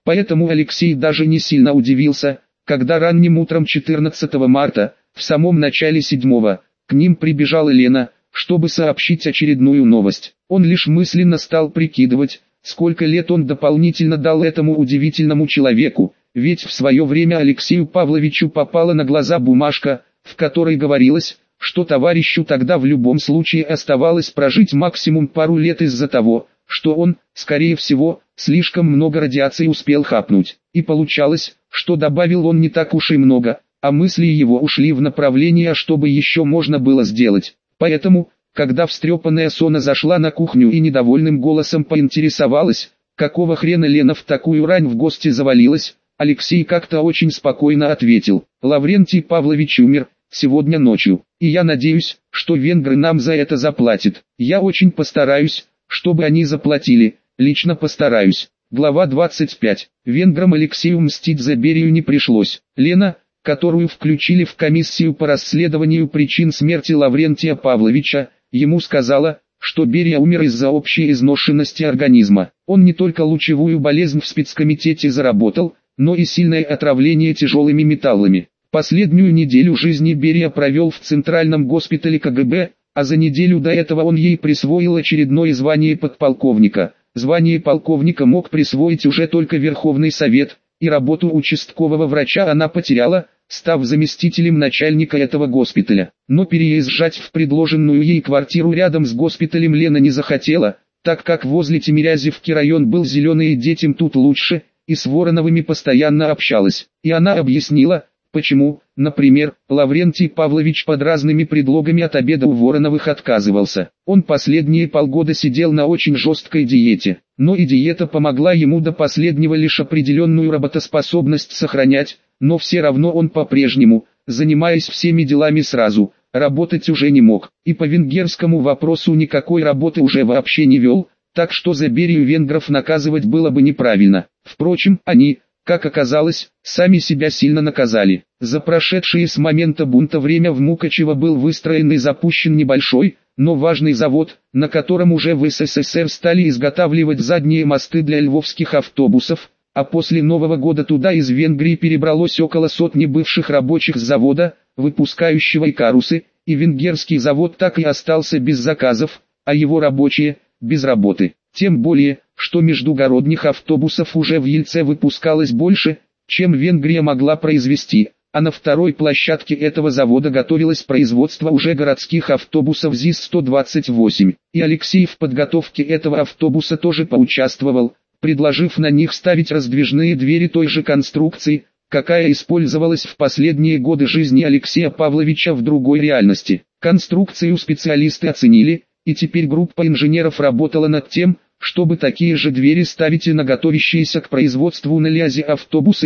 Поэтому Алексей даже не сильно удивился, когда ранним утром 14 марта, в самом начале 7-го, к ним прибежала Лена, чтобы сообщить очередную новость. Он лишь мысленно стал прикидывать, сколько лет он дополнительно дал этому удивительному человеку, ведь в свое время Алексею Павловичу попала на глаза бумажка, в которой говорилось, что товарищу тогда в любом случае оставалось прожить максимум пару лет из-за того, что он, скорее всего, слишком много радиации успел хапнуть. И получалось, что добавил он не так уж и много, а мысли его ушли в направление, чтобы еще можно было сделать. Поэтому, когда встрепанная Сона зашла на кухню и недовольным голосом поинтересовалась, какого хрена Лена в такую рань в гости завалилась, Алексей как-то очень спокойно ответил: «Лаврентий Павлович умер сегодня ночью, и я надеюсь, что венгры нам за это заплатят. Я очень постараюсь, чтобы они заплатили, лично постараюсь». Глава 25. Венграм Алексею мстить за Берию не пришлось. Лена, которую включили в комиссию по расследованию причин смерти Лаврентия Павловича, ему сказала, что Берия умер из-за общей изношенности организма. Он не только лучевую болезнь в спецкомитете заработал, но и сильное отравление тяжелыми металлами. Последнюю неделю жизни Берия провел в Центральном госпитале КГБ, а за неделю до этого он ей присвоил очередное звание подполковника. Звание полковника мог присвоить уже только Верховный Совет, и работу участкового врача она потеряла, став заместителем начальника этого госпиталя. Но переезжать в предложенную ей квартиру рядом с госпиталем Лена не захотела, так как возле Тимирязевки район был зеленый и детям тут лучше, и с Вороновыми постоянно общалась. И она объяснила, почему, например, Лаврентий Павлович под разными предлогами от обеда у Вороновых отказывался. Он последние полгода сидел на очень жесткой диете, но и диета помогла ему до последнего лишь определенную работоспособность сохранять, но все равно он по-прежнему, занимаясь всеми делами сразу, работать уже не мог, и по венгерскому вопросу никакой работы уже вообще не вел, так что за Берию венгров наказывать было бы неправильно. Впрочем, они, как оказалось, сами себя сильно наказали. За прошедшее с момента бунта время в Мукачево был выстроен и запущен небольшой, но важный завод, на котором уже в СССР стали изготавливать задние мосты для львовских автобусов, а после Нового года туда из Венгрии перебралось около сотни бывших рабочих с завода, выпускающего икарусы, и венгерский завод так и остался без заказов, а его рабочие – без работы. Тем более, что междугородних автобусов уже в Ельце выпускалось больше, чем Венгрия могла произвести, а на второй площадке этого завода готовилось производство уже городских автобусов ЗИС-128. И Алексей в подготовке этого автобуса тоже поучаствовал, предложив на них ставить раздвижные двери той же конструкции, какая использовалась в последние годы жизни Алексея Павловича в другой реальности. Конструкцию специалисты оценили, и теперь группа инженеров работала над тем, чтобы такие же двери ставить и на готовящиеся к производству на лязе автобусы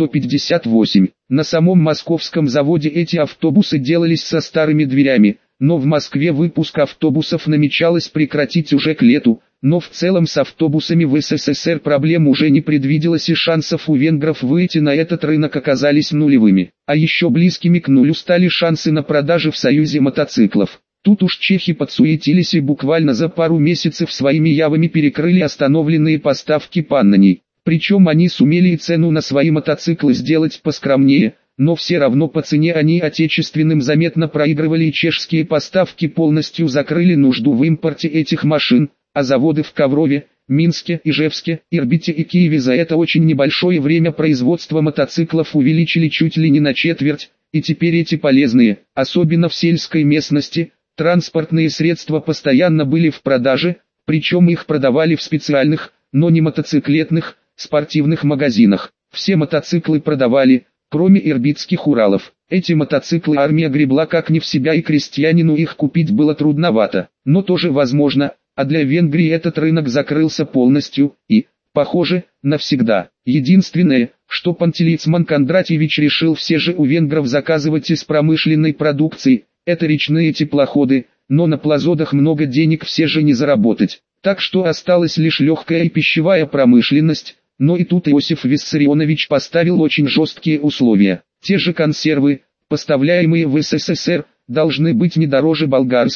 ЗИС-158. На самом московском заводе эти автобусы делались со старыми дверями, но в Москве выпуск автобусов намечалось прекратить уже к лету, но в целом с автобусами в СССР проблем уже не предвиделось и шансов у венгров выйти на этот рынок оказались нулевыми. А еще близкими к нулю стали шансы на продажи в Союзе мотоциклов. Тут уж чехи подсуетились и буквально за пару месяцев своими явами перекрыли остановленные поставки панноней. Причем они сумели и цену на свои мотоциклы сделать поскромнее, но все равно по цене они отечественным заметно проигрывали, и чешские поставки полностью закрыли нужду в импорте этих машин, а заводы в Коврове, Минске, Ижевске, Ирбите и Киеве за это очень небольшое время производства мотоциклов увеличили чуть ли не на четверть, и теперь эти полезные, особенно в сельской местности, транспортные средства постоянно были в продаже, причем их продавали в специальных, но не мотоциклетных, спортивных магазинах. Все мотоциклы продавали, кроме ирбитских Уралов. Эти мотоциклы армия гребла как не в себя, и крестьянину их купить было трудновато, но тоже возможно, а для Венгрии этот рынок закрылся полностью и, похоже, навсегда. Единственное, что Пантелейцман Кондратьевич решил все же у венгров заказывать из промышленной продукции, это речные теплоходы, но на плазодах много денег все же не заработать. Так что осталась лишь легкая и пищевая промышленность, но и тут Иосиф Виссарионович поставил очень жесткие условия. Те же консервы, поставляемые в СССР, должны быть не дороже болгарских,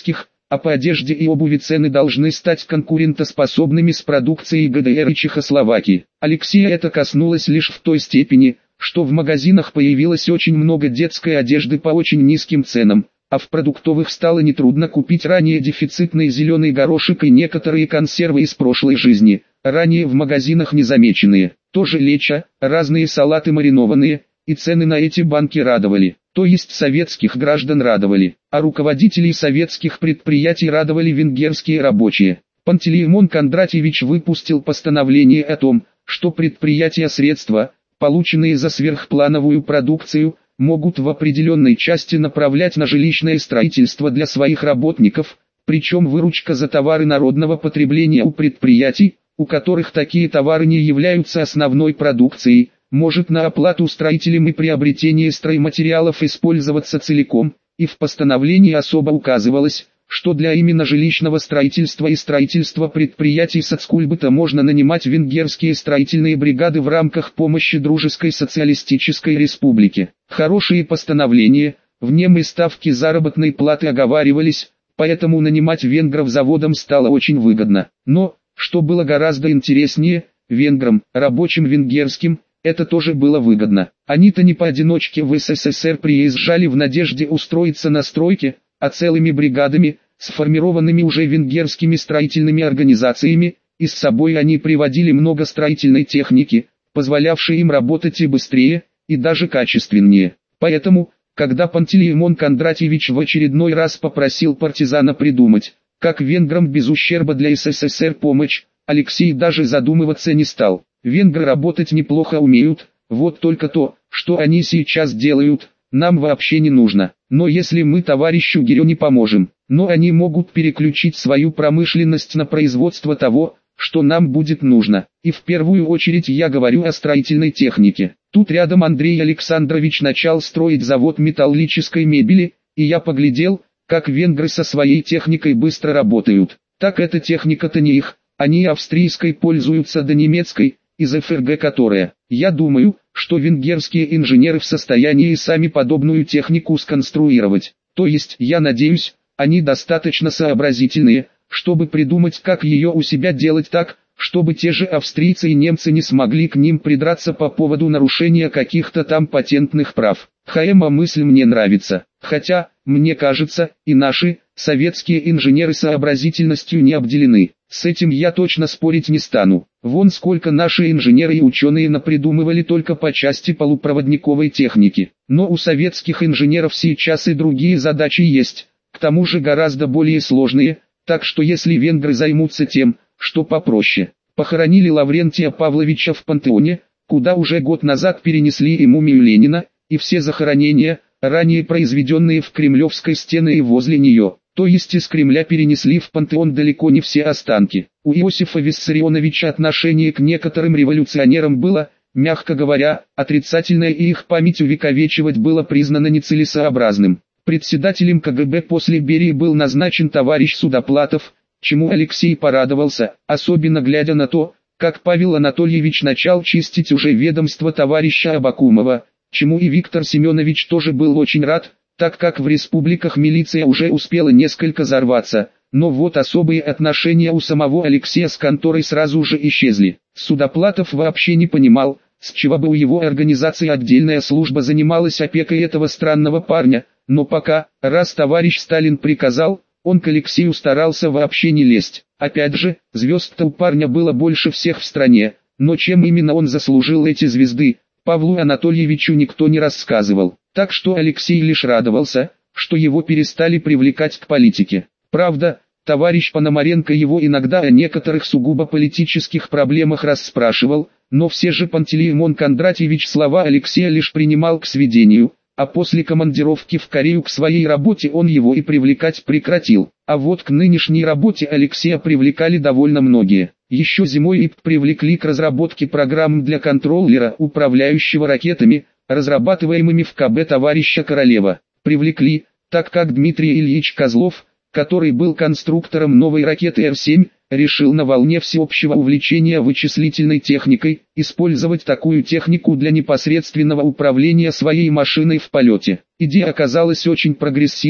а по одежде и обуви цены должны стать конкурентоспособными с продукцией ГДР и Чехословакии. Алексея это коснулось лишь в той степени, что в магазинах появилось очень много детской одежды по очень низким ценам, а в продуктовых стало нетрудно купить ранее дефицитный зеленый горошек и некоторые консервы из прошлой жизни, ранее в магазинах незамеченные. Тоже лечо, разные салаты маринованные, и цены на эти банки радовали, то есть советских граждан радовали, а руководителей советских предприятий радовали венгерские рабочие. Пантелеимон Кондратьевич выпустил постановление о том, что предприятия средства, полученные за сверхплановую продукцию, могут в определенной части направлять на жилищное строительство для своих работников, причем выручка за товары народного потребления у предприятий, у которых такие товары не являются основной продукцией, может на оплату строителям и приобретение стройматериалов использоваться целиком, и в постановлении особо указывалось, что для именно жилищного строительства и строительства предприятий соцкульбыта можно нанимать венгерские строительные бригады в рамках помощи Дружеской социалистической республике. Хорошие постановления, в нем и ставки заработной платы оговаривались, поэтому нанимать венгров заводом стало очень выгодно. Но, что было гораздо интереснее, венграм, рабочим венгерским, это тоже было выгодно. Они-то не поодиночке в СССР приезжали в надежде устроиться на стройке, а целыми бригадами, сформированными уже венгерскими строительными организациями, и с собой они приводили много строительной техники, позволявшей им работать и быстрее, и даже качественнее. Поэтому, когда Пантелеимон Кондратьевич в очередной раз попросил партизана придумать, как венграм без ущерба для СССР помочь, Алексей даже задумываться не стал. Венгры работать неплохо умеют, вот только то, что они сейчас делают, нам вообще не нужно. Но если мы товарищу Гирю не поможем, но они могут переключить свою промышленность на производство того, что нам будет нужно. И в первую очередь я говорю о строительной технике. Тут рядом Андрей Александрович начал строить завод металлической мебели, и я поглядел, как венгры со своей техникой быстро работают. Так эта техника-то не их, они австрийской пользуются да немецкой, из ФРГ которая. Я думаю, что венгерские инженеры в состоянии сами подобную технику сконструировать. То есть, я надеюсь, они достаточно сообразительные, чтобы придумать, как ее у себя делать так, чтобы те же австрийцы и немцы не смогли к ним придраться по поводу нарушения каких-то там патентных прав. Мысль мне нравится, хотя, мне кажется, и наши, советские инженеры сообразительностью не обделены. С этим я точно спорить не стану. Вон сколько наши инженеры и ученые напридумывали только по части полупроводниковой техники. Но у советских инженеров сейчас и другие задачи есть, к тому же гораздо более сложные, так что если венгры займутся тем, что попроще. Похоронили Лаврентия Павловича в пантеоне, куда уже год назад перенесли и мумию Ленина, и все захоронения, ранее произведенные в Кремлевской стене и возле нее. То есть из Кремля перенесли в пантеон далеко не все останки. У Иосифа Виссарионовича отношение к некоторым революционерам было, мягко говоря, отрицательное, и их память увековечивать было признано нецелесообразным. Председателем КГБ после Берии был назначен товарищ Судоплатов, чему Алексей порадовался, особенно глядя на то, как Павел Анатольевич начал чистить уже ведомство товарища Абакумова, чему и Виктор Семенович тоже был очень рад, так как в республиках милиция уже успела несколько взорваться, но вот особые отношения у самого Алексея с конторой сразу же исчезли. Судоплатов вообще не понимал, с чего бы у его организации отдельная служба занималась опекой этого странного парня, но пока, раз товарищ Сталин приказал, он к Алексею старался вообще не лезть. Опять же, звезд-то у парня было больше всех в стране, но чем именно он заслужил эти звезды, Павлу Анатольевичу никто не рассказывал. Так что Алексей лишь радовался, что его перестали привлекать к политике. Правда, товарищ Пономаренко его иногда о некоторых сугубо политических проблемах расспрашивал, но все же Пантелеимон Кондратьевич слова Алексея лишь принимал к сведению, а после командировки в Корею к своей работе он его и привлекать прекратил. А вот к нынешней работе Алексея привлекали довольно многие. Еще зимой ИП привлекли к разработке программ для контроллера, управляющего ракетами, разрабатываемыми в КБ товарища Королева. Привлекли, так как Дмитрий Ильич Козлов, который был конструктором новой ракеты Р-7, решил на волне всеобщего увлечения вычислительной техникой, использовать такую технику для непосредственного управления своей машиной в полете. Идея оказалась очень прогрессивной,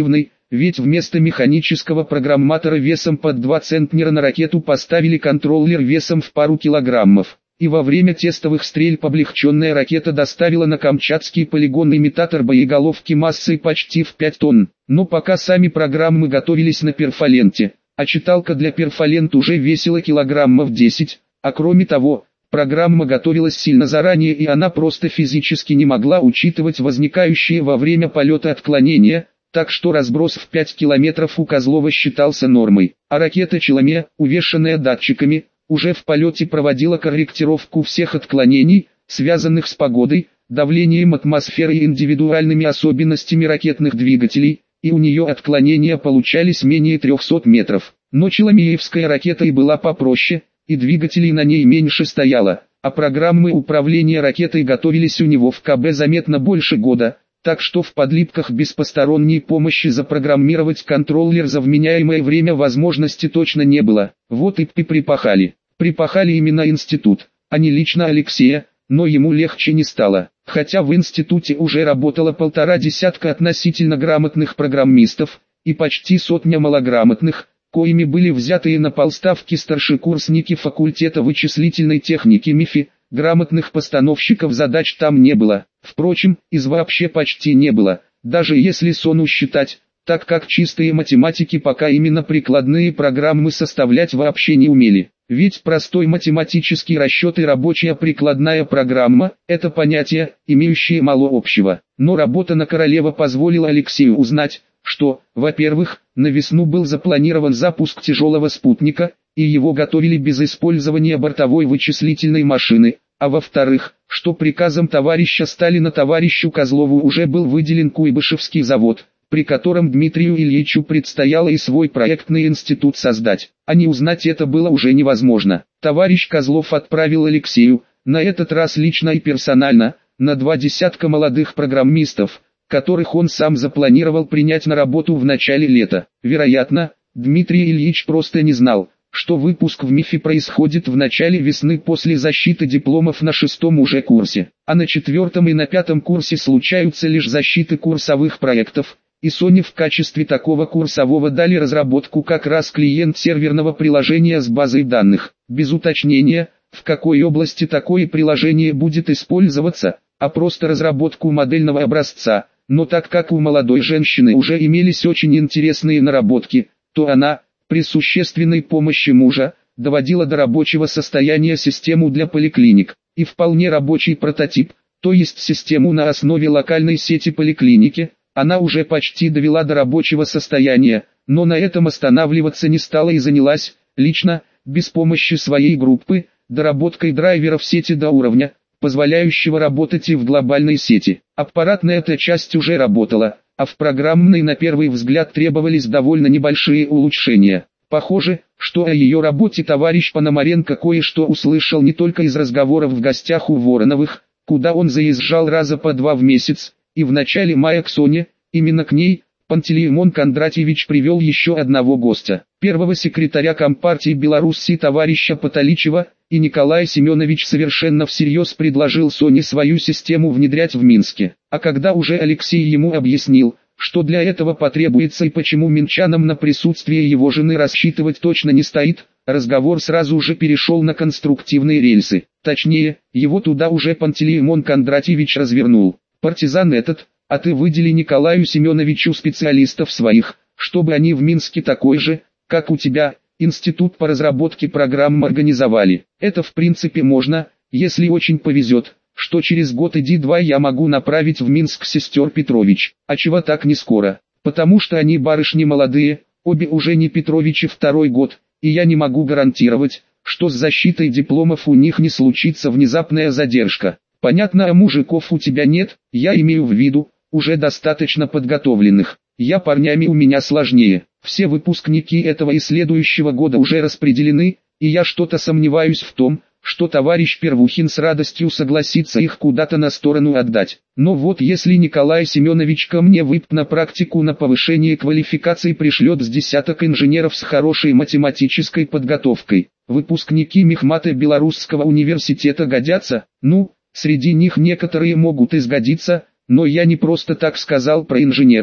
ведь вместо механического программатора весом под 2 центнера на ракету поставили контроллер весом в пару килограммов. И во время тестовых стрельб облегченная ракета доставила на Камчатский полигон имитатор боеголовки массой почти в 5 тонн. Но пока сами программы готовились на перфоленте, а читалка для перфолент уже весила килограммов 10, а кроме того, программа готовилась сильно заранее и она просто физически не могла учитывать возникающие во время полета отклонения, так что разброс в 5 километров у Козлова считался нормой. А ракета «Челоме», увешанная датчиками, уже в полете проводила корректировку всех отклонений, связанных с погодой, давлением атмосферы и индивидуальными особенностями ракетных двигателей, и у нее отклонения получались менее 300 метров. Но Челомеевская ракета и была попроще, и двигателей на ней меньше стояло, а программы управления ракетой готовились у него в КБ заметно больше года, так что в подлипках без посторонней помощи запрограммировать контроллер за вменяемое время возможности точно не было. Вот и припахали. Припахали именно институт, а не лично Алексея, но ему легче не стало. Хотя в институте уже работало 1,5 десятка относительно грамотных программистов, и почти 100 малограмотных, коими были взятые на полставки старшекурсники факультета вычислительной техники МИФИ, грамотных постановщиков задач там не было. Впрочем, из вообще почти не было, даже если сонну считать, так как чистые математики пока именно прикладные программы составлять вообще не умели. Ведь простой математический расчет и рабочая прикладная программа – это понятия, имеющие мало общего. Но работа на Королева позволила Алексею узнать, что, во-первых, на весну был запланирован запуск тяжелого спутника, и его готовили без использования бортовой вычислительной машины, а во-вторых, что приказом товарища Сталина товарищу Козлову уже был выделен Куйбышевский завод, при котором Дмитрию Ильичу предстояло и свой проектный институт создать, а не узнать это было уже невозможно. Товарищ Козлов отправил Алексею, на этот раз лично и персонально, на 2 десятка молодых программистов, которых он сам запланировал принять на работу в начале лета. Вероятно, Дмитрий Ильич просто не знал, что выпуск в МИФе происходит в начале весны после защиты дипломов на 6-м уже курсе, а на 4-м и на 5-м курсе случаются лишь защиты курсовых проектов, и Sony в качестве такого курсового дали разработку как раз клиент-серверного приложения с базой данных, без уточнения, в какой области такое приложение будет использоваться, а просто разработку модельного образца. Но так как у молодой женщины уже имелись очень интересные наработки, то она, при существенной помощи мужа, доводила до рабочего состояния систему для поликлиник, и вполне рабочий прототип, то есть систему на основе локальной сети поликлиники, она уже почти довела до рабочего состояния, но на этом останавливаться не стала и занялась, лично, без помощи своей группы, доработкой драйверов сети до уровня, позволяющего работать и в глобальной сети. Аппаратная эта часть уже работала, а в программной на первый взгляд требовались довольно небольшие улучшения. Похоже, что о ее работе товарищ Пономаренко кое-что услышал не только из разговоров в гостях у Вороновых, куда он заезжал раза по 2 в месяц, и в начале мая к Соне, именно к ней, Пантелеймон Кондратьевич привел еще одного гостя, первого секретаря Компартии Беларуси товарища Потоличева, и Николай Семенович совершенно всерьез предложил Соне свою систему внедрять в Минске. А когда уже Алексей ему объяснил, что для этого потребуется и почему минчанам на присутствие его жены рассчитывать точно не стоит, разговор сразу же перешел на конструктивные рельсы. Точнее, его туда уже Пантелеймон Кондратьевич развернул. «Партизан этот, а ты выдели Николаю Семеновичу специалистов своих, чтобы они в Минске такой же, как у тебя, институт по разработке программ организовали. Это в принципе можно, если очень повезет, что через год иди 2 я могу направить в Минск сестер Петрович. А чего так не скоро? Потому что они барышни молодые, обе уже не Петровичи 2-й год, и я не могу гарантировать, что с защитой дипломов у них не случится внезапная задержка. Понятно, а мужиков у тебя нет, я имею в виду, уже достаточно подготовленных. Я парнями у меня сложнее. Все выпускники этого и следующего года уже распределены, и я что-то сомневаюсь в том, что товарищ Первухин с радостью согласится их куда-то на сторону отдать. Но вот если Николай Семенович ко мне на практику на повышение квалификации пришлет с десяток инженеров с хорошей математической подготовкой, выпускники Мехмата Белорусского университета годятся? Ну, среди них некоторые могут и сгодиться, но я не просто так сказал про инженеров.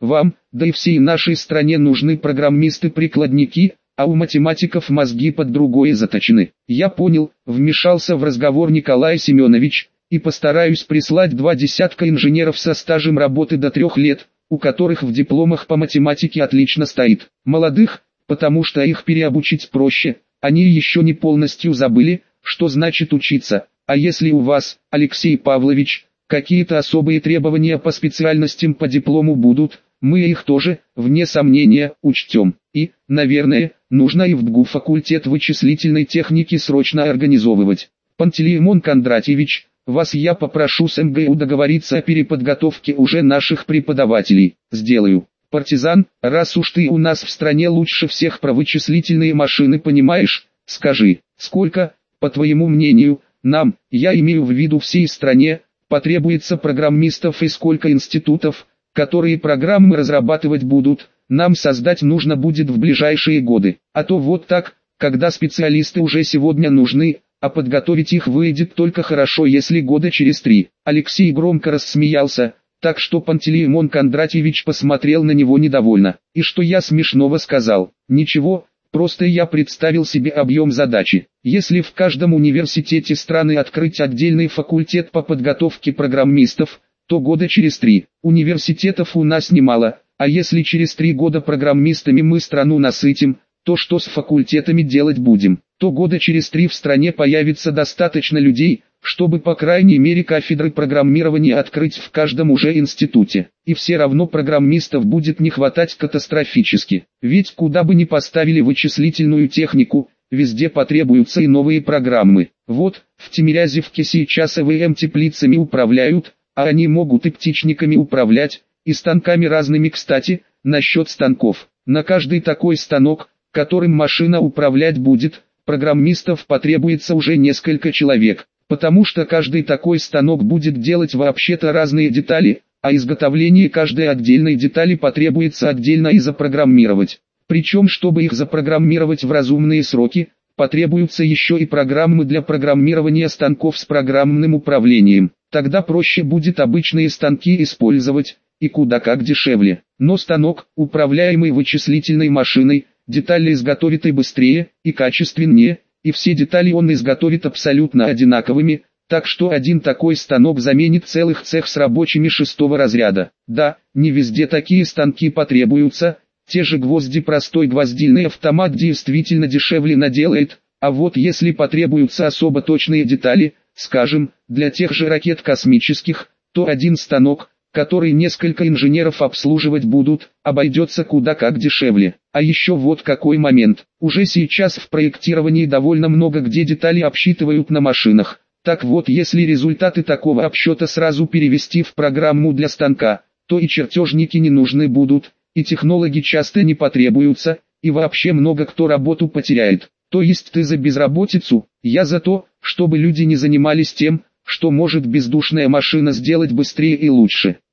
Вам, да и всей нашей стране нужны программисты-прикладники, а у математиков мозги под другое заточены. Я понял, вмешался в разговор Николай Семенович, и постараюсь прислать 20 инженеров со стажем работы до 3 лет, у которых в дипломах по математике отлично стоит. Молодых, потому что их переобучить проще, они еще не полностью забыли, что значит учиться. А если у вас, Алексей Павлович, какие-то особые требования по специальностям по диплому будут, мы их тоже, вне сомнения, учтем. И, наверное, нужно и в ДГУ факультет вычислительной техники срочно организовывать. Пантелеймон Кондратьевич, вас я попрошу с МГУ договориться о переподготовке уже наших преподавателей. Сделаю. Партизан, раз уж ты у нас в стране лучше всех про вычислительные машины понимаешь, скажи, сколько, по твоему мнению, нам, я имею в виду всей стране, потребуется программистов и сколько институтов, которые программы разрабатывать будут, нам создать нужно будет в ближайшие годы. А то вот так, когда специалисты уже сегодня нужны, а подготовить их выйдет только хорошо, если года через 3. Алексей громко рассмеялся, так что Пантелеймон Кондратьевич посмотрел на него недовольно. И что я смешного сказал? Ничего, просто я представил себе объем задачи. Если в каждом университете страны открыть отдельный факультет по подготовке программистов, то года через 3. Университетов у нас немало, а если через 3 года программистами мы страну насытим, то что с факультетами делать будем? То года через 3 в стране появится достаточно людей, чтобы по крайней мере кафедры программирования открыть в каждом уже институте. И все равно программистов будет не хватать катастрофически. Ведь куда бы ни поставили вычислительную технику, везде потребуются и новые программы. Вот, в Тимирязевке сейчас ЭВМ теплицами управляют, а они могут и птичниками управлять, и станками разными. Кстати, насчет станков. На каждый такой станок, которым машина управлять будет, программистов потребуется уже несколько человек, потому что каждый такой станок будет делать вообще-то разные детали, а изготовление каждой отдельной детали потребуется отдельно и запрограммировать. Причем, чтобы их запрограммировать в разумные сроки, потребуются еще и программы для программирования станков с программным управлением. Тогда проще будет обычные станки использовать, и куда как дешевле. Но станок, управляемый вычислительной машиной, детали изготовит и быстрее, и качественнее, и все детали он изготовит абсолютно одинаковыми, так что один такой станок заменит целых цех с рабочими 6-го разряда. Да, не везде такие станки потребуются, те же гвозди простой гвоздильный автомат действительно дешевле наделает, а вот если потребуются особо точные детали, скажем, для тех же ракет космических, то один станок, который несколько инженеров обслуживать будут, обойдется куда как дешевле. А еще вот какой момент. Уже сейчас в проектировании довольно много где детали обсчитывают на машинах. Так вот, если результаты такого обсчета сразу перевести в программу для станка, то и чертежники не нужны будут, и технологи часто не потребуются, и вообще много кто работу потеряет. То есть ты за безработицу, я за то, чтобы люди не занимались тем, что может бездушная машина сделать быстрее и лучше.